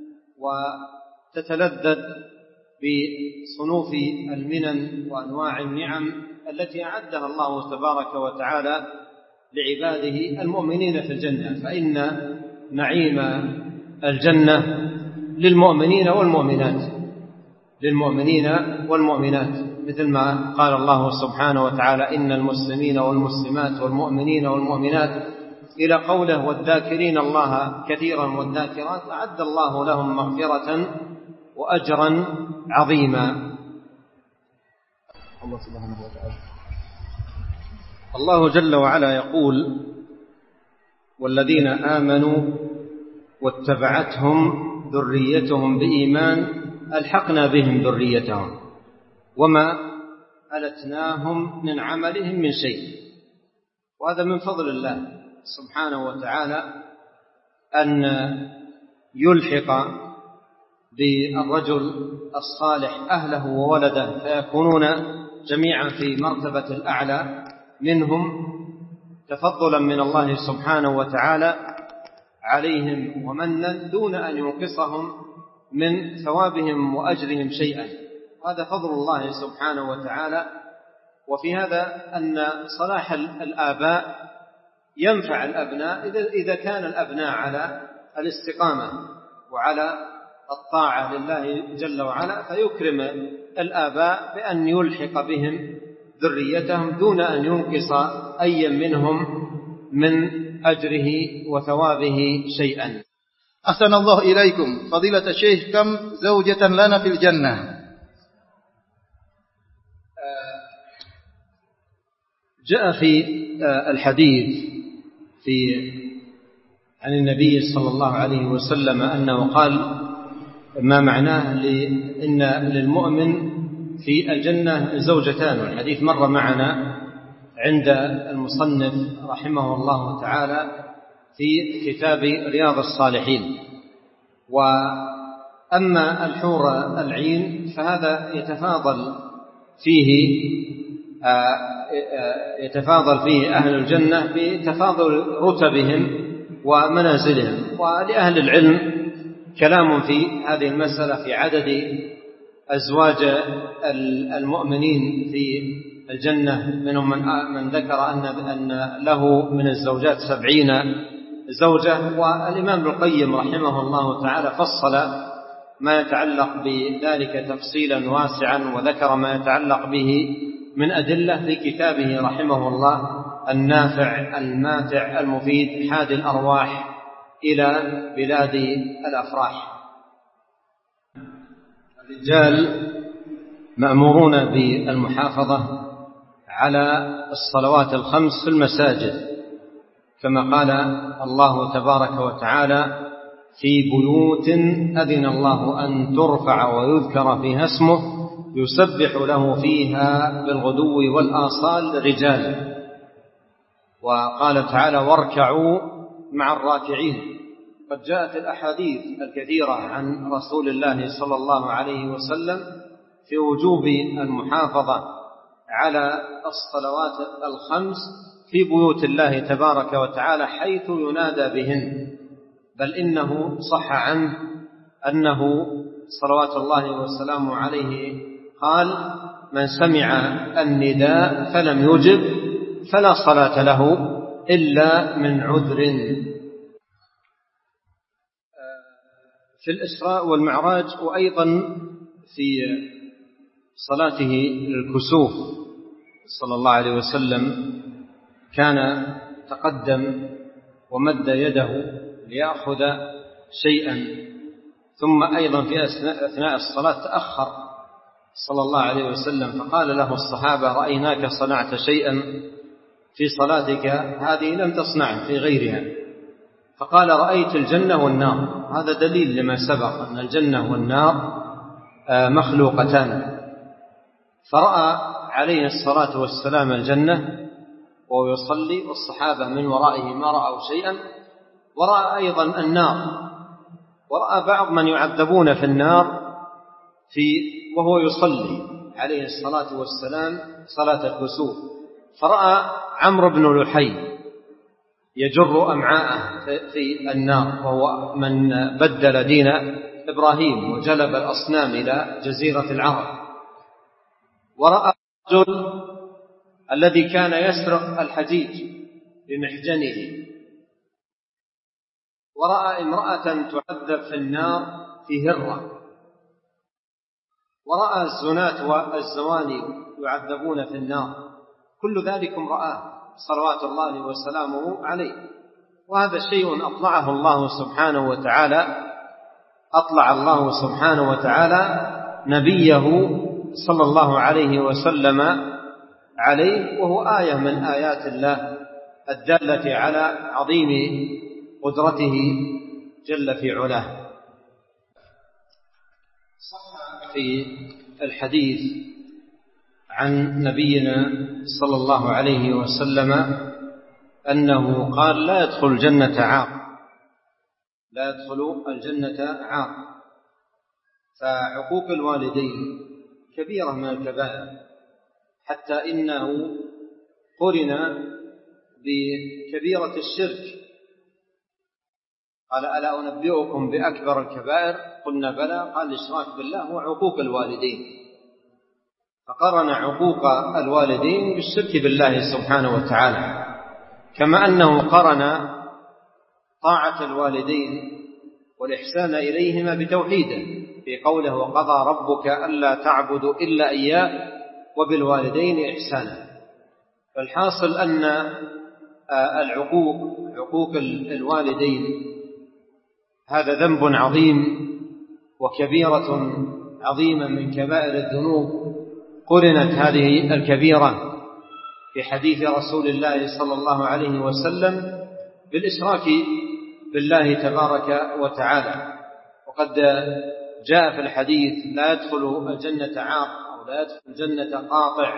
وتتلذذ بصنوف المنن وأنواع النعم التي أعدها الله تبارك وتعالى لعباده المؤمنين في الجنة. فإن نعيم الجنة للمؤمنين والمؤمنات مثل ما قال الله سبحانه وتعالى: إن المسلمين والمسلمات والمؤمنين والمؤمنات، إلى قوله: والذاكرين الله كثيرا والذاكرات أعد الله لهم مغفرة وأجرا عظيما. الله سبحانه وتعالى الله جل وعلا يقول: والذين آمنوا واتبعتهم ذريتهم بإيمان ألحقنا بهم ذريتهم وما ألتناهم من عملهم من شيء. وهذا من فضل الله سبحانه وتعالى أن يلحق بالرجل الصالح أهله وولده فيكونون جميعا في مرتبة الأعلى منهم، تفضلا من الله سبحانه وتعالى عليهم ومنا، دون أن ينقصهم من ثوابهم وأجرهم شيئا. هذا فضل الله سبحانه وتعالى. وفي هذا أن صلاح الآباء ينفع الأبناء إذا كان الأبناء على الاستقامة وعلى الطاعة لله جل وعلا، فيكرم الآباء بأن يلحق بهم ذريتهم دون أن ينقص أي منهم من أجره وثوابه شيئا. أحسن الله إليكم فضيلة الشيخ، كم زوجة لنا في الجنة؟ جاء في الحديث عن النبي صلى الله عليه وسلم أنه قال ما معناه إن للمؤمن في الجنة زوجتان، والحديث مر معنا عند المصنف رحمه الله تعالى في كتاب رياض الصالحين. وأما الحور العين فهذا يتفاضل فيه أهل الجنة بتفاضل رتبهم ومنازلهم. ولأهل العلم كلام في هذه المسألة في عدد أزواج المؤمنين في الجنة، منهم من ذكر أن له من الزوجات 70 زوجة. والإمام ابن القيم رحمه الله تعالى فصل ما يتعلق بذلك تفصيلا واسعا، وذكر ما يتعلق به من أدلة في كتابه رحمه الله النافع الماتع المفيد حاد الأرواح إلى بلاد الأفراح. الرجال مأمورون بالمحافظة على الصلوات الخمس في المساجد، كما قال الله تبارك وتعالى: في بيوت أذن الله أن ترفع ويذكر فيها اسمه يسبح له فيها بالغدو والآصال رجال. وقال تعالى: واركعوا مع الراكعين. قد جاءت الأحاديث الكثيرة عن رسول الله صلى الله عليه وسلم في وجوب المحافظة على الصلوات الخمس في بيوت الله تبارك وتعالى حيث ينادى بهن، بل إنه صح عنه أنه صلوات الله وسلامه عليه قال: من سمع النداء فلم يجب فلا صلاة له إلا من عذر. في الإسراء والمعراج وأيضا في صلاته للكسوف صلى الله عليه وسلم كان تقدم ومد يده ليأخذ شيئا، ثم أيضا في أثناء الصلاة تأخر صلى الله عليه وسلم، فقال له الصحابة: رأيناك صنعت شيئا في صلاتك هذه لم تصنعه في غيرها. فقال: رأيت الجنة والنار. هذا دليل لما سبق أن الجنة والنار مخلوقتان. فرأى عليه الصلاة والسلام الجنة وهو يصلي، والصحابة من ورائه ما رأوا شيئا، ورأى أيضا النار، ورأى بعض من يعذبون في النار وهو يصلي عليه الصلاة والسلام صلاة الكسوف. فرأى عمرو بن لحي يجر أمعاءه في النار، وهو من بدل دين إبراهيم وجلب الأصنام إلى جزيرة العرب. ورأى الرجل الذي كان يسرق الحجيج بمحجنه. ورأى امرأة تعذب في النار في هرة. ورأى الزنات والزواني يعذبون في النار. كل ذلك رآه صلوات الله وسلامه عليه. وهذا شيء أطلع الله سبحانه وتعالى نبيه صلى الله عليه وسلم عليه، وهو آية من آيات الله الدالة على عظيم قدرته جل في علاه. صح في الحديث عن نبينا صلى الله عليه وسلم أنه قال: لا يدخل الجنة عاق. فعقوق الوالدين كبيرة من الكبائر، حتى إنه قرن بكبيرة الشرك. قال: ألا أنبئكم بأكبر الكبائر؟ قلنا: بلى. قال: الإشراك بالله وعقوق الوالدين. فقرن عقوق الوالدين بالشرك بالله سبحانه وتعالى، كما أنه قرن طاعة الوالدين والإحسان إليهما بتوحيده في قوله: وقضى ربك ألا تعبدوا إلا إياه وبالوالدين إحسانا. فالحاصل أن عقوق الوالدين هذا ذنب عظيم وكبيرة عظيمة من كبائر الذنوب. قرنت هذه الكبيرة في حديث رسول الله صلى الله عليه وسلم بالإشراك بالله تبارك وتعالى. وقد جاء في الحديث: لا يدخل الجنة عاق، أو لا يدخل الجنة قاطع.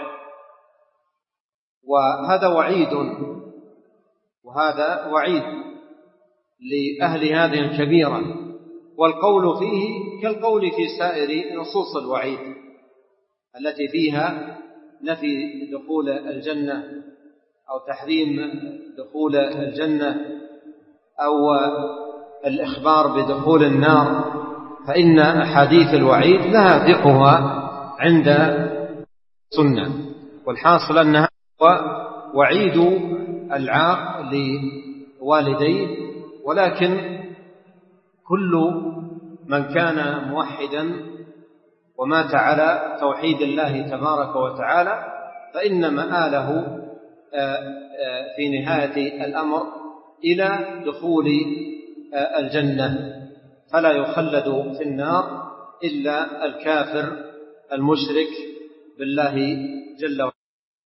وهذا وعيد لأهل هذه الكبيرة، والقول فيه كالقول في سائر نصوص الوعيد التي فيها نفي دخول الجنة أو تحريم دخول الجنة أو الإخبار بدخول النار. فإن أحاديث الوعيد لها ذقها عند السنة. والحاصل أنها هو وعيد العاق لوالديه، ولكن كل من كان موحدا ومات على توحيد الله تبارك وتعالى فإن مآله في نهاية الأمر إلى دخول الجنة، فلا يخلد في النار إلا الكافر المشرك بالله جل وعلا.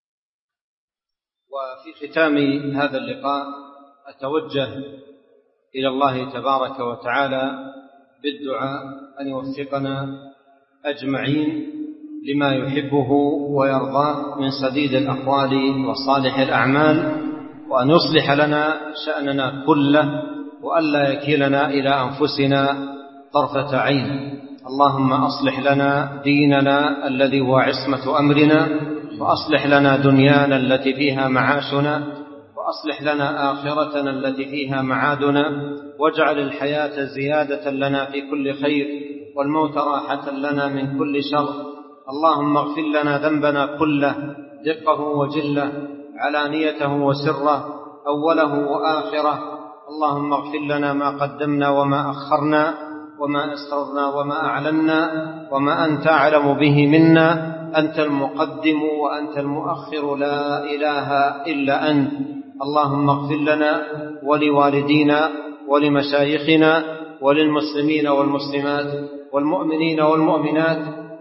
وفي ختام هذا اللقاء أتوجه إلى الله تبارك وتعالى بالدعاء أن يوفقنا أجمعين لما يحبه ويرضاه من سديد الأقوال وصالح الأعمال، وأن يصلح لنا شأننا كله، وألا يكلنا إلى أنفسنا طرفة عين. اللهم أصلح لنا ديننا الذي هو عصمة أمرنا، وأصلح لنا دنيانا التي فيها معاشنا، وأصلح لنا آخرتنا التي فيها معادنا، واجعل الحياة زيادة لنا في كل خير، والموت راحة لنا من كل شر. اللهم اغفر لنا ذنبنا كله، دقه وجله، علانيته وسره، أوله وآخره. اللهم اغفر لنا ما قدمنا وما أخرنا وما أسررنا وما أعلنا وما أنت أعلم به منا. أنت المقدم وأنت المؤخر، لا إله إلا أنت. اللهم اغفر لنا ولوالدينا ولمشايخنا وللمسلمين والمسلمات والمؤمنين والمؤمنات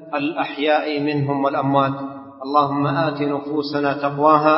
الأحياء منهم والأموات. اللهم آت نفوسنا تقواها،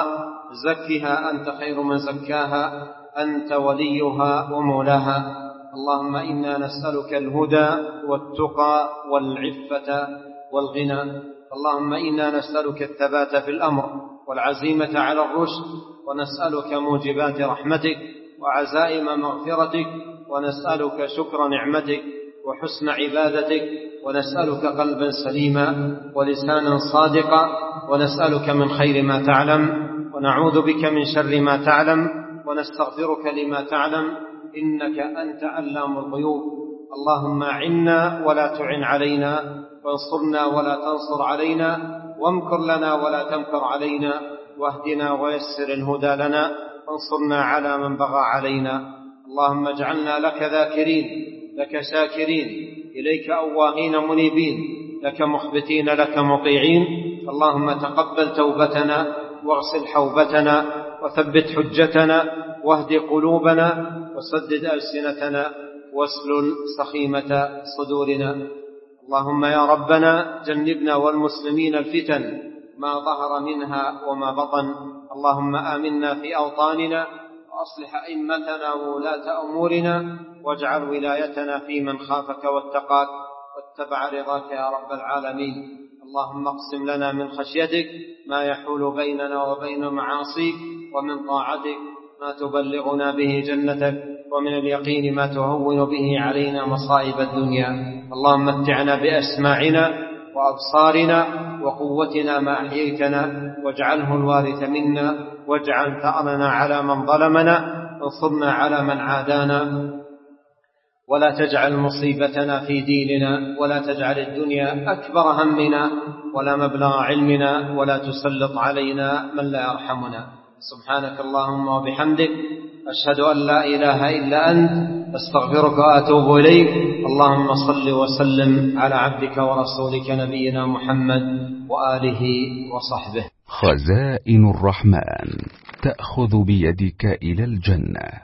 زكها أنت خير من زكاها، أنت وليها ومولاها. اللهم إنا نسألك الهدى والتقى والعفة والغنى. اللهم إنا نسألك الثبات في الأمر والعزيمة على الرشد، ونسألك موجبات رحمتك وعزائم مغفرتك، ونسألك شكر نعمتك وحسن عبادتك، ونسألك قلبا سليما ولسانا صادقا، ونسألك من خير ما تعلم، ونعوذ بك من شر ما تعلم، ونستغفرك لما تعلم، إنك أنت علام الغيوب. اللهم أعنا ولا تعن علينا، وانصرنا ولا تنصر علينا، وامكر لنا ولا تمكر علينا، واهدنا ويسر الهدى لنا، وانصرنا على من بغى علينا. اللهم اجعلنا لك ذاكرين، لك شاكرين، إليك أواهين منيبين، لك مخبتين، لك مطيعين. اللهم تقبل توبتنا، واغسل حوبتنا، وثبت حجتنا، واهد قلوبنا، وسدد ألسنتنا، واسلل سخيمة صدورنا. اللهم يا ربنا جنبنا والمسلمين الفتن ما ظهر منها وما بطن. اللهم آمنا في أوطاننا، وأصلح أئمتنا وولاة أمورنا، واجعل ولايتنا في من خافك واتقاك واتبع رضاك يا رب العالمين. اللهم اقسم لنا من خشيتك ما يحول بيننا وبين معاصيك، ومن طاعتك ما تبلغنا به جنتك، ومن اليقين ما تهون به علينا مصائب الدنيا. اللهم متعنا بأسماعنا وأبصارنا وقوتنا ما أحييتنا، واجعله الوارث منا، واجعل ثأرنا على من ظلمنا، وانصرنا على من عادانا، ولا تجعل مصيبتنا في ديننا، ولا تجعل الدنيا أكبر همنا ولا مبلغ علمنا، ولا تسلط علينا من لا يرحمنا. سبحانك اللهم وبحمدك، أشهد أن لا إله إلا أنت، أستغفرك وأتوب إليك. اللهم صل وسلم على عبدك ورسولك نبينا محمد وآله وصحبه. خزائن الرحمن تأخذ بيدك إلى الجنة.